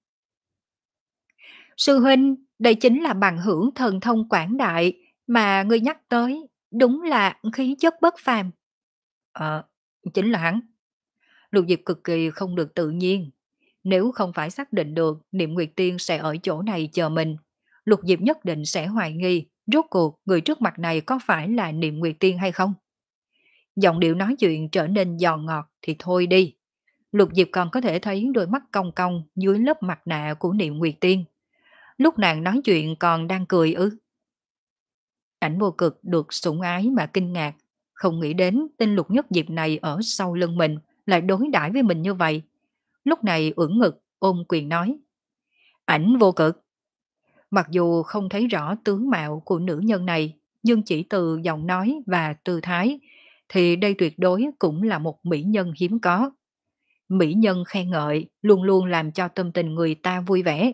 Sư huynh, đây chính là bằng hữu thần thông quảng đại mà ngươi nhắc tới, đúng là khí chất bất phàm. Ờ, chính là hắn. Lục Diệp cực kỳ không được tự nhiên. Nếu không phải xác định được Niệm Nguyệt Tiên sẽ ở chỗ này chờ mình, Lục Diệp nhất định sẽ hoài nghi rốt cuộc người trước mặt này có phải là Niệm Nguyệt Tiên hay không. Giọng điệu nói chuyện trở nên giòn ngọt thì thôi đi. Lục Diệp còn có thể thấy đôi mắt cong cong dưới lớp mặt nạ của Niệm Nguyệt Tiên. Lúc nàng nói chuyện còn đang cười ư. Ảnh Vô Cực được sủng ái mà kinh ngạc, không nghĩ đến tên Lục Nhất Diệp này ở sau lưng mình lại đối đãi với mình như vậy. Lúc này ưỡn ngực, ôm quyền nói. Ảnh Vô Cực. Mặc dù không thấy rõ tướng mạo của nữ nhân này, nhưng chỉ từ giọng nói và tư thái, thì đây tuyệt đối cũng là một mỹ nhân hiếm có. Mỹ nhân khen ngợi luôn luôn làm cho tâm tình người ta vui vẻ.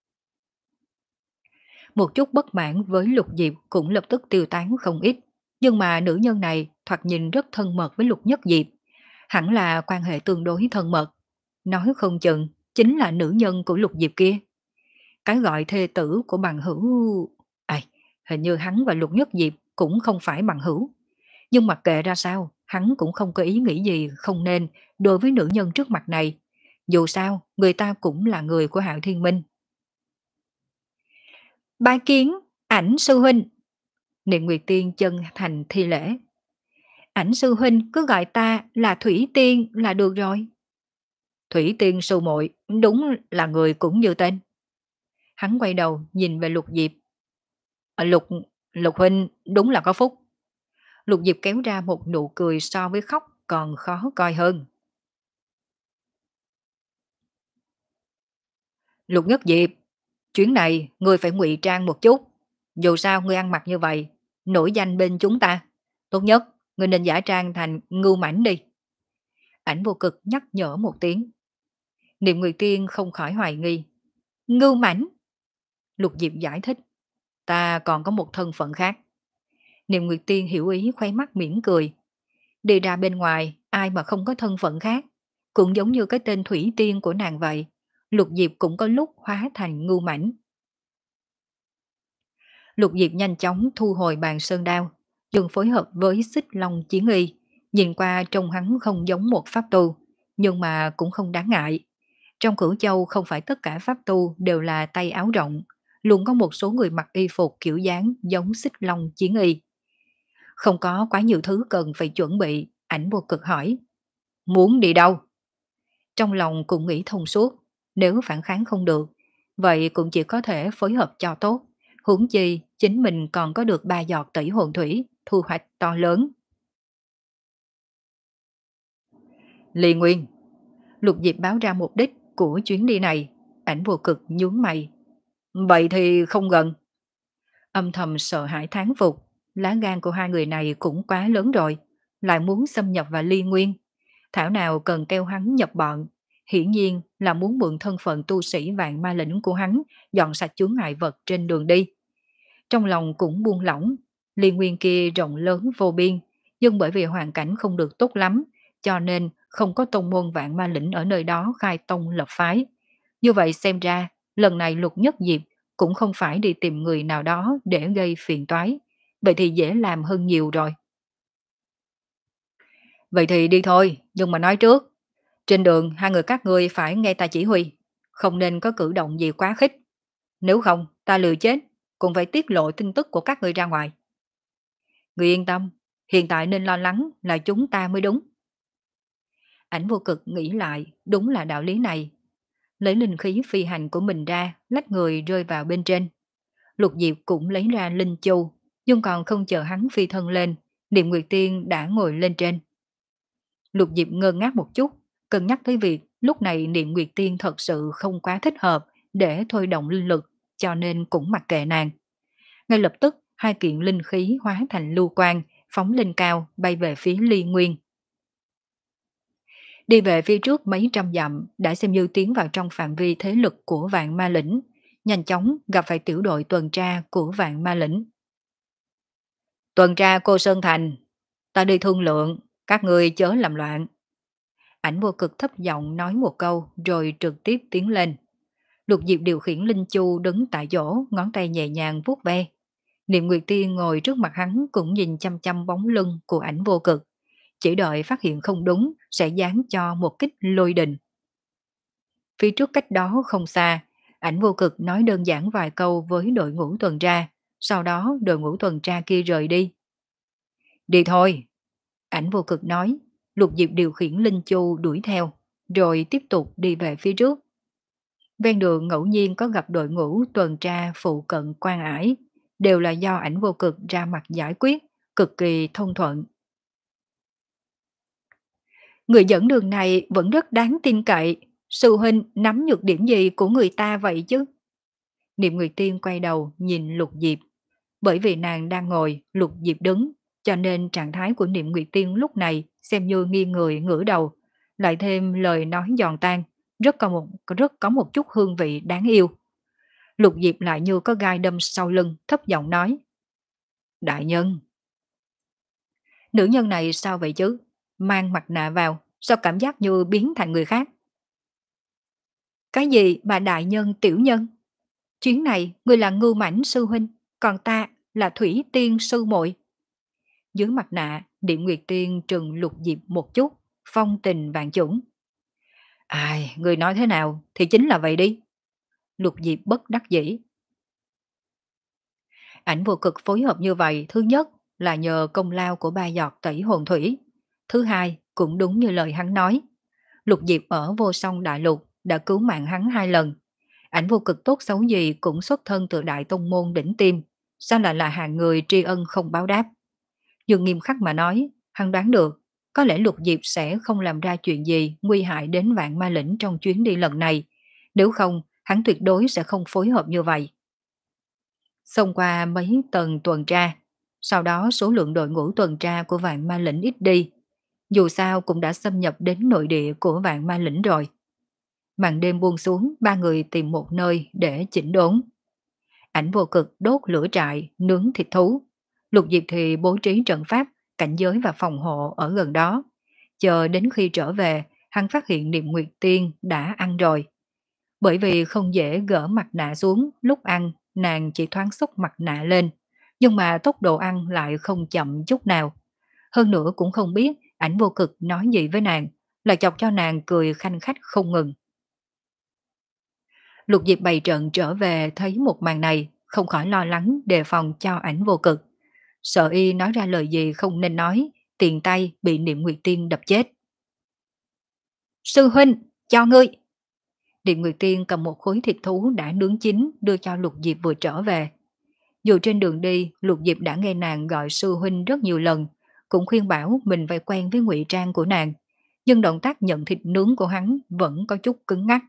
Một chút bất mãn với Lục Diệp cũng lập tức tiêu tán không ít. Nhưng mà nữ nhân này thoạt nhìn rất thân mật với Lục Nhất Diệp. Hẳn là quan hệ tương đối thân mật. Nói không chừng chính là nữ nhân của Lục Diệp kia. Cái gọi thê tử của bằng hữu... À, hình như hắn và Lục Nhất Diệp cũng không phải bằng hữu. Nhưng mặc kệ ra sao, hắn cũng không có ý nghĩ gì không nên đối với nữ nhân trước mặt này. Dù sao, người ta cũng là người của Hạo Thiên Minh. Bái kiến, ảnh sư huynh. Niệm Nguyệt Tiên chân thành thi lễ. Ảnh sư huynh cứ gọi ta là Thủy Tiên là được rồi. Thủy Tiên sư muội đúng là người cũng như tên. Hắn quay đầu nhìn về Lục Diệp. "Ờ, Lục, Lục huynh đúng là có phúc." Lục Diệp kéo ra một nụ cười so với khóc còn khó coi hơn. Lục Nhất Diệp, chuyến này ngươi phải ngụy trang một chút. Dù sao ngươi ăn mặc như vậy, nổi danh bên chúng ta. Tốt nhất, ngươi nên giả trang thành ngưu mảnh đi. Ảnh Vô Cực nhắc nhở một tiếng. Niệm Nguyệt Tiên không khỏi hoài nghi. Ngưu mảnh. Lục Diệp giải thích. Ta còn có một thân phận khác. Niệm Nguyệt Tiên hiểu ý khoe mắt mỉm cười. Đi ra bên ngoài, ai mà không có thân phận khác. Cũng giống như cái tên Thủy Tiên của nàng vậy. Lục Diệp cũng có lúc hóa thành ngưu mảnh. Lục Diệp nhanh chóng thu hồi bàn sơn đao, dừng phối hợp với xích long chiến y. Nhìn qua trông hắn không giống một pháp tu, nhưng mà cũng không đáng ngại. Trong Cửu Châu không phải tất cả pháp tu đều là tay áo rộng, luôn có một số người mặc y phục kiểu dáng giống xích long chiến y. Không có quá nhiều thứ cần phải chuẩn bị, Ảnh Vô Cực hỏi. Muốn đi đâu? Trong lòng cũng nghĩ thông suốt, nếu phản kháng không được, vậy cũng chỉ có thể phối hợp cho tốt. Huống chi, chính mình còn có được ba giọt tẩy hồn thủy, thu hoạch to lớn. Liên Nguyên, Lục Diệp báo ra mục đích của chuyến đi này, Ảnh Vô Cực nhướng mày. Vậy thì không gần. Âm thầm sợ hãi thán phục, lá gan của hai người này cũng quá lớn rồi, lại muốn xâm nhập vào Liên Nguyên. Thảo nào cần kêu hắn nhập bọn, hiển nhiên là muốn mượn thân phận tu sĩ vạn ma lĩnh của hắn, dọn sạch chướng ngại vật trên đường đi. Trong lòng cũng buông lỏng, Liên Nguyên kia rộng lớn vô biên, nhưng bởi vì hoàn cảnh không được tốt lắm, cho nên không có tông môn vạn ma lĩnh ở nơi đó khai tông lập phái. Như vậy xem ra, lần này Lục Nhất Diệp cũng không phải đi tìm người nào đó để gây phiền toái, vậy thì dễ làm hơn nhiều rồi. Vậy thì đi thôi, nhưng mà nói trước, trên đường hai người các ngươi phải nghe ta chỉ huy, không nên có cử động gì quá khích. Nếu không, ta lừa chết, cũng phải tiết lộ tin tức của các ngươi ra ngoài. Người yên tâm, hiện tại nên lo lắng là chúng ta mới đúng. Ảnh Vô Cực nghĩ lại, đúng là đạo lý này. Lấy linh khí phi hành của mình ra, lách người rơi vào bên trên. Lục Diệp cũng lấy ra linh châu, nhưng còn không chờ hắn phi thân lên, Niệm Nguyệt Tiên đã ngồi lên trên. Lục Diệp ngơ ngác một chút, cân nhắc tới việc lúc này Niệm Nguyệt Tiên thật sự không quá thích hợp để thôi động linh lực, cho nên cũng mặc kệ nàng. Ngay lập tức, hai kiện linh khí hóa thành lưu quang, phóng lên cao, bay về phía Ly Nguyên. Đi về phía trước mấy trăm dặm, đã xem như tiến vào trong phạm vi thế lực của vạn ma lĩnh, nhanh chóng gặp phải tiểu đội tuần tra của vạn ma lĩnh. Tuần tra cô Sơn Thành, ta đi thương lượng, các người chớ làm loạn. Ảnh Vô Cực thấp giọng nói một câu rồi trực tiếp tiến lên. Lục Diệp điều khiển Linh Chu đứng tại chỗ, ngón tay nhẹ nhàng vuốt ve. Niệm Nguyệt Tiên ngồi trước mặt hắn cũng nhìn chăm chăm bóng lưng của Ảnh Vô Cực, chỉ đợi phát hiện không đúng sẽ giáng cho một kích lôi đình. Phía trước cách đó không xa, Ảnh Vô Cực nói đơn giản vài câu với đội ngũ tuần tra, sau đó đội ngũ tuần tra kia rời đi. Đi thôi, Ảnh Vô Cực nói. Lục Diệp điều khiển Linh Chu đuổi theo, rồi tiếp tục đi về phía trước. Ven đường ngẫu nhiên có gặp đội ngũ tuần tra phụ cận quan ải, đều là do Ảnh Vô Cực ra mặt giải quyết, cực kỳ thông thuận. Người dẫn đường này vẫn rất đáng tin cậy, sư huynh nắm nhược điểm gì của người ta vậy chứ? Niệm Nguyệt Tiên quay đầu nhìn Lục Diệp, bởi vì nàng đang ngồi, Lục Diệp đứng, cho nên trạng thái của Niệm Nguyệt Tiên lúc này xem như nghiêng người ngửa đầu, lại thêm lời nói giòn tan, rất có một rất có một chút hương vị đáng yêu. Lục Diệp lại như có gai đâm sau lưng, thấp giọng nói: Đại nhân. Nữ nhân này sao vậy chứ? Mang mặt nạ vào, sao cảm giác như biến thành người khác? Cái gì bà đại nhân tiểu nhân? Chuyến này người là Ngưu Mãnh sư huynh, còn ta là Thủy Tiên sư muội. Dưới mặt nạ, Điểm Nguyệt Tiên trừng Lục Diệp một chút, phong tình vạn chủng. Ai, người nói thế nào thì chính là vậy đi. Lục Diệp bất đắc dĩ. Ảnh vô cực phối hợp như vậy, thứ nhất là nhờ công lao của ba giọt tẩy hồn thủy. Thứ hai, cũng đúng như lời hắn nói. Lục Diệp ở vô song đại lục đã cứu mạng hắn hai lần. Ảnh vô cực tốt xấu gì cũng xuất thân từ đại tông môn đỉnh tim. Sao lại là hạng người tri ân không báo đáp? Nhưng nghiêm khắc mà nói, hắn đoán được, có lẽ Lục Diệp sẽ không làm ra chuyện gì nguy hại đến vạn ma lĩnh trong chuyến đi lần này. Nếu không, hắn tuyệt đối sẽ không phối hợp như vậy. Xông qua mấy tầng tuần tra, sau đó số lượng đội ngũ tuần tra của vạn ma lĩnh ít đi. Dù sao cũng đã xâm nhập đến nội địa của vạn ma lĩnh rồi. Màn đêm buông xuống, ba người tìm một nơi để chỉnh đốn. Ảnh vô cực đốt lửa trại, nướng thịt thú. Lục Diệp thì bố trí trận pháp, cảnh giới và phòng hộ ở gần đó. Chờ đến khi trở về, hắn phát hiện Niệm Nguyệt Tiên đã ăn rồi. Bởi vì không dễ gỡ mặt nạ xuống, lúc ăn, nàng chỉ thoáng xúc mặt nạ lên. Nhưng mà tốc độ ăn lại không chậm chút nào. Hơn nữa cũng không biết ảnh vô cực nói gì với nàng, là chọc cho nàng cười khanh khách không ngừng. Lục Diệp bày trận trở về thấy một màn này, không khỏi lo lắng đề phòng cho ảnh vô cực. Sợ y nói ra lời gì không nên nói, tiền tay bị Niệm Nguyệt Tiên đập chết. Sư huynh, cho ngươi! Niệm Nguyệt Tiên cầm một khối thịt thú đã nướng chín đưa cho Lục Diệp vừa trở về. Dù trên đường đi, Lục Diệp đã nghe nàng gọi sư huynh rất nhiều lần, cũng khuyên bảo mình phải quen với ngụy trang của nàng, nhưng động tác nhận thịt nướng của hắn vẫn có chút cứng ngắc.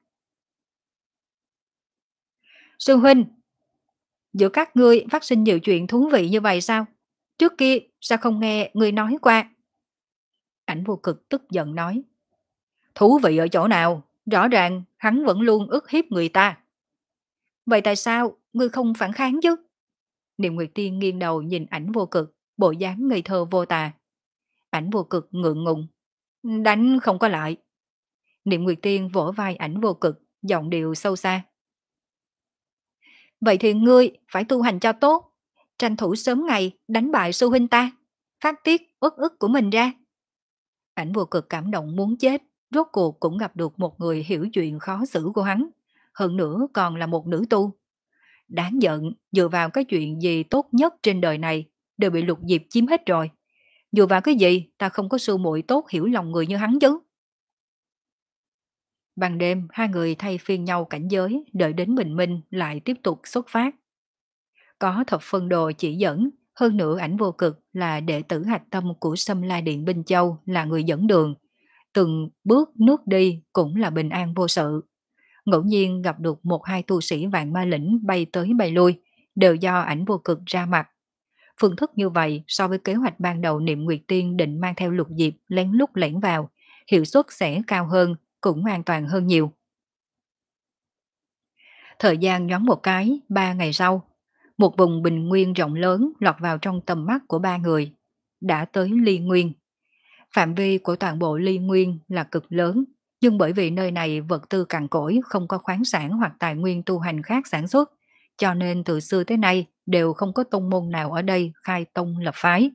Sư huynh, giữa các ngươi phát sinh nhiều chuyện thú vị như vậy sao? Trước kia sao không nghe ngươi nói qua? Ảnh vô cực tức giận nói. Thú vị ở chỗ nào? Rõ ràng hắn vẫn luôn ức hiếp người ta. Vậy tại sao ngươi không phản kháng chứ? Niệm Nguyệt Tiên nghiêng đầu nhìn ảnh vô cực, bộ dáng ngây thơ vô tà. Ảnh vô cực ngượng ngùng. Đánh không có lại. Niệm Nguyệt Tiên vỗ vai ảnh vô cực, giọng điệu sâu xa. Vậy thì ngươi phải tu hành cho tốt, tranh thủ sớm ngày đánh bại sư huynh ta, phát tiết uất ức của mình ra. Ảnh vô cực cảm động muốn chết, rốt cuộc cũng gặp được một người hiểu chuyện khó xử của hắn, hơn nữa còn là một nữ tu. Đáng giận, dựa vào cái chuyện gì tốt nhất trên đời này đều bị Lục Diệp chiếm hết rồi. Dựa vào cái gì ta không có sư muội tốt hiểu lòng người như hắn chứ? Ban đêm, hai người thay phiên nhau cảnh giới, đợi đến bình minh lại tiếp tục xuất phát. Có thập phân đồ chỉ dẫn, hơn nữa ảnh vô cực là đệ tử hạch tâm của Sâm La Điện Binh Châu là người dẫn đường. Từng bước nước đi cũng là bình an vô sự. Ngẫu nhiên gặp được một hai tu sĩ vạn ma lĩnh bay tới bay lui, đều do ảnh vô cực ra mặt. Phương thức như vậy so với kế hoạch ban đầu Niệm Nguyệt Tiên định mang theo Lục Diệp lén lút lẻn vào, hiệu suất sẽ cao hơn, cũng an toàn hơn nhiều. Thời gian nhoáng một cái, ba ngày sau, một vùng bình nguyên rộng lớn lọt vào trong tầm mắt của ba người, đã tới Ly Nguyên. Phạm vi của toàn bộ Ly Nguyên là cực lớn, nhưng bởi vì nơi này vật tư cằn cỗi, không có khoáng sản hoặc tài nguyên tu hành khác sản xuất, cho nên từ xưa tới nay đều không có tông môn nào ở đây khai tông lập phái.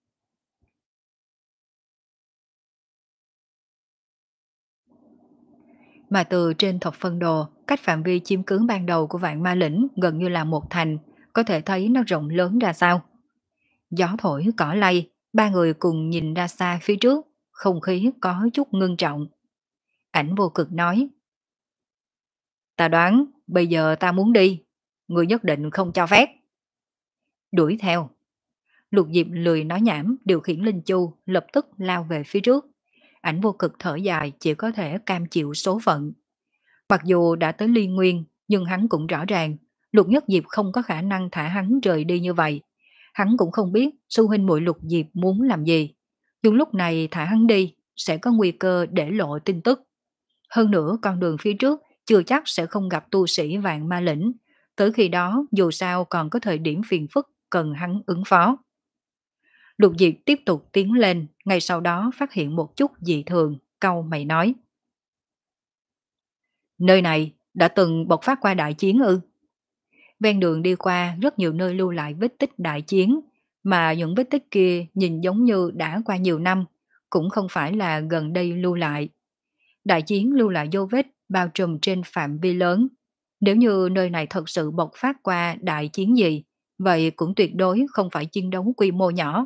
Mà từ trên thập phân đồ, cách phạm vi chiếm cứ ban đầu của vạn ma lĩnh gần như là một thành, có thể thấy nó rộng lớn ra sao. Gió thổi cỏ lay, ba người cùng nhìn ra xa phía trước, không khí có chút ngưng trọng. Ảnh vô cực nói, ta đoán bây giờ ta muốn đi, người nhất định không cho phép. Đuổi theo. Lục Diệp lười nói nhảm, điều khiển Linh Chu lập tức lao về phía trước. Ảnh vô cực thở dài, chỉ có thể cam chịu số phận. Mặc dù đã tới Ly Nguyên, nhưng hắn cũng rõ ràng, Lục Nhất Diệp không có khả năng thả hắn rời đi như vậy. Hắn cũng không biết sư huynh muội Lục Diệp muốn làm gì. Nhưng lúc này thả hắn đi, sẽ có nguy cơ để lộ tin tức. Hơn nữa con đường phía trước chưa chắc sẽ không gặp tu sĩ vạn ma lĩnh. Tới khi đó dù sao còn có thời điểm phiền phức cần hắn ứng phó. Lục Diệp tiếp tục tiến lên, ngay sau đó phát hiện một chút dị thường, cau mày nói. Nơi này đã từng bộc phát qua đại chiến ư? Ven đường đi qua rất nhiều nơi lưu lại vết tích đại chiến, Mà những vết tích kia nhìn giống như đã qua nhiều năm, cũng không phải là gần đây lưu lại. Đại chiến lưu lại dấu vết bao trùm trên phạm vi lớn. Nếu như nơi này thật sự bộc phát qua đại chiến gì, vậy cũng tuyệt đối không phải chiến đấu quy mô nhỏ.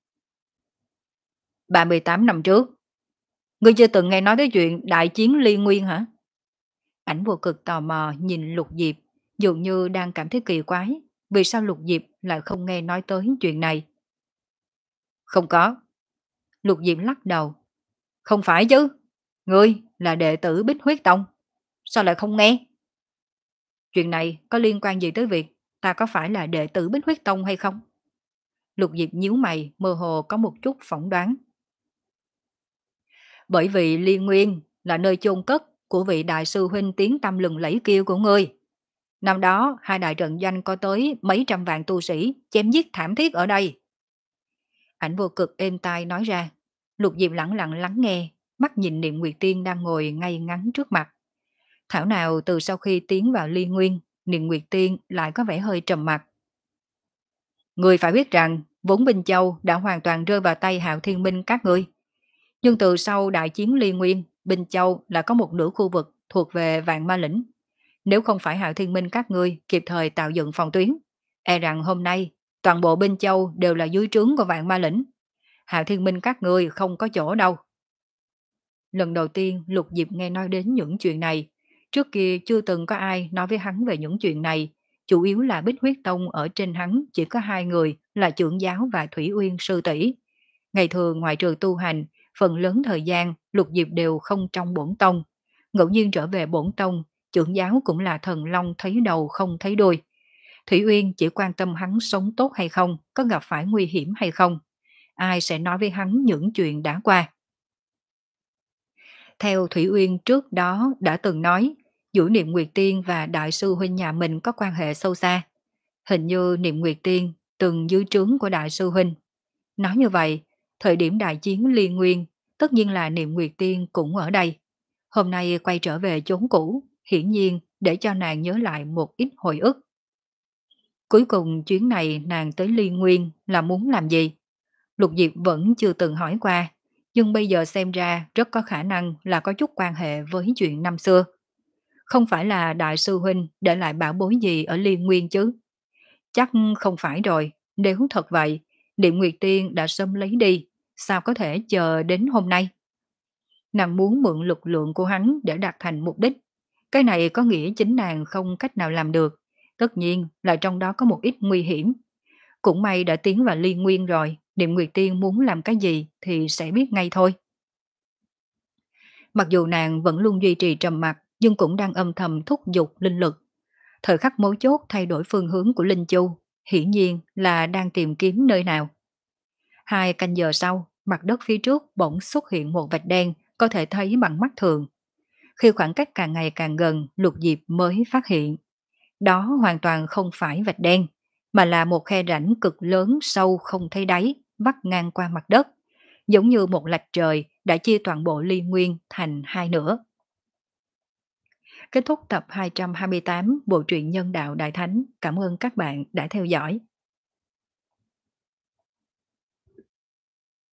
ba mươi tám năm trước, ngươi chưa từng nghe nói tới chuyện đại chiến Liên Nguyên hả? Ảnh vô cực tò mò nhìn Lục Diệp, dường như đang cảm thấy kỳ quái, vì sao Lục Diệp lại không nghe nói tới chuyện này. Không có. Lục Diệp lắc đầu. Không phải chứ, ngươi là đệ tử Bích Huyết Tông, sao lại không nghe? Chuyện này có liên quan gì tới việc ta có phải là đệ tử Bích Huyết Tông hay không? Lục Diệp nhíu mày, mơ hồ có một chút phỏng đoán. Bởi vì Liên Nguyên là nơi chôn cất của vị đại sư huynh tiếng tâm lừng lẫy kia của ngươi. Năm đó, hai đại trận doanh có tới mấy trăm vạn tu sĩ chém giết thảm thiết ở đây. Ảnh vô cực êm tai nói ra. Lục Diệp lặng lặng lắng nghe, mắt nhìn Niệm Nguyệt Tiên đang ngồi ngay ngắn trước mặt. Thảo nào từ sau khi tiến vào Liên Nguyên, Niệm Nguyệt Tiên lại có vẻ hơi trầm mặc. Ngươi phải biết rằng, vốn Binh Châu đã hoàn toàn rơi vào tay Hạo Thiên Minh các ngươi. Nhưng từ sau đại chiến Liên Nguyên, Binh Châu là có một nửa khu vực thuộc về Vạn Ma Lĩnh. Nếu không phải Hạo Thiên Minh các ngươi kịp thời tạo dựng phòng tuyến, e rằng hôm nay toàn bộ Binh Châu đều là dưới trướng của Vạn Ma Lĩnh. Hạo Thiên Minh các ngươi không có chỗ đâu. Lần đầu tiên Lục Diệp nghe nói đến những chuyện này. Trước kia chưa từng có ai nói với hắn về những chuyện này. Chủ yếu là Bích Huyết Tông ở trên hắn chỉ có hai người là trưởng giáo và Thủy Uyên sư tỷ. Ngày thường ngoại trừ tu hành, phần lớn thời gian Lục Diệp đều không trong bổn tông. Ngẫu nhiên trở về bổn tông, trưởng giáo cũng là thần long thấy đầu không thấy đuôi. Thủy Uyên chỉ quan tâm hắn sống tốt hay không, có gặp phải nguy hiểm hay không. Ai sẽ nói với hắn những chuyện đã qua. Theo Thủy Uyên trước đó đã từng nói, giữa Niệm Nguyệt Tiên và Đại sư huynh nhà mình có quan hệ sâu xa. Hình như Niệm Nguyệt Tiên từng dưới trướng của Đại sư huynh. Nói như vậy, thời điểm đại chiến Liên Nguyên, tất nhiên là Niệm Nguyệt Tiên cũng ở đây. Hôm nay quay trở về chốn cũ, hiển nhiên để cho nàng nhớ lại một ít hồi ức. Cuối cùng chuyến này nàng tới Liên Nguyên là muốn làm gì? Lục Diệp vẫn chưa từng hỏi qua, nhưng bây giờ xem ra rất có khả năng là có chút quan hệ với chuyện năm xưa. Không phải là Đại sư huynh để lại bảo bối gì ở Liên Nguyên chứ? Chắc không phải rồi, nếu thật vậy, Niệm Nguyệt Tiên đã sớm lấy đi, sao có thể chờ đến hôm nay? Nàng muốn mượn lực lượng của hắn để đạt thành mục đích. Cái này có nghĩa chính nàng không cách nào làm được, tất nhiên là trong đó có một ít nguy hiểm. Cũng may đã tiến vào Liên Nguyên rồi, Niệm Nguyệt Tiên muốn làm cái gì thì sẽ biết ngay thôi. Mặc dù nàng vẫn luôn duy trì trầm mặc, nhưng cũng đang âm thầm thúc giục linh lực. Thời khắc mấu chốt thay đổi phương hướng của Linh Chu, hiển nhiên là đang tìm kiếm nơi nào. Hai canh giờ sau, mặt đất phía trước bỗng xuất hiện một vạch đen, có thể thấy bằng mắt thường. Khi khoảng cách càng ngày càng gần, Lục Diệp mới phát hiện. Đó hoàn toàn không phải vạch đen, mà là một khe rãnh cực lớn sâu không thấy đáy, vắt ngang qua mặt đất, giống như một lạch trời đã chia toàn bộ Liên Nguyên thành hai nửa. Kết thúc tập hai trăm hai mươi tám Bộ truyện Nhân Đạo Đại Thánh. Cảm ơn các bạn đã theo dõi.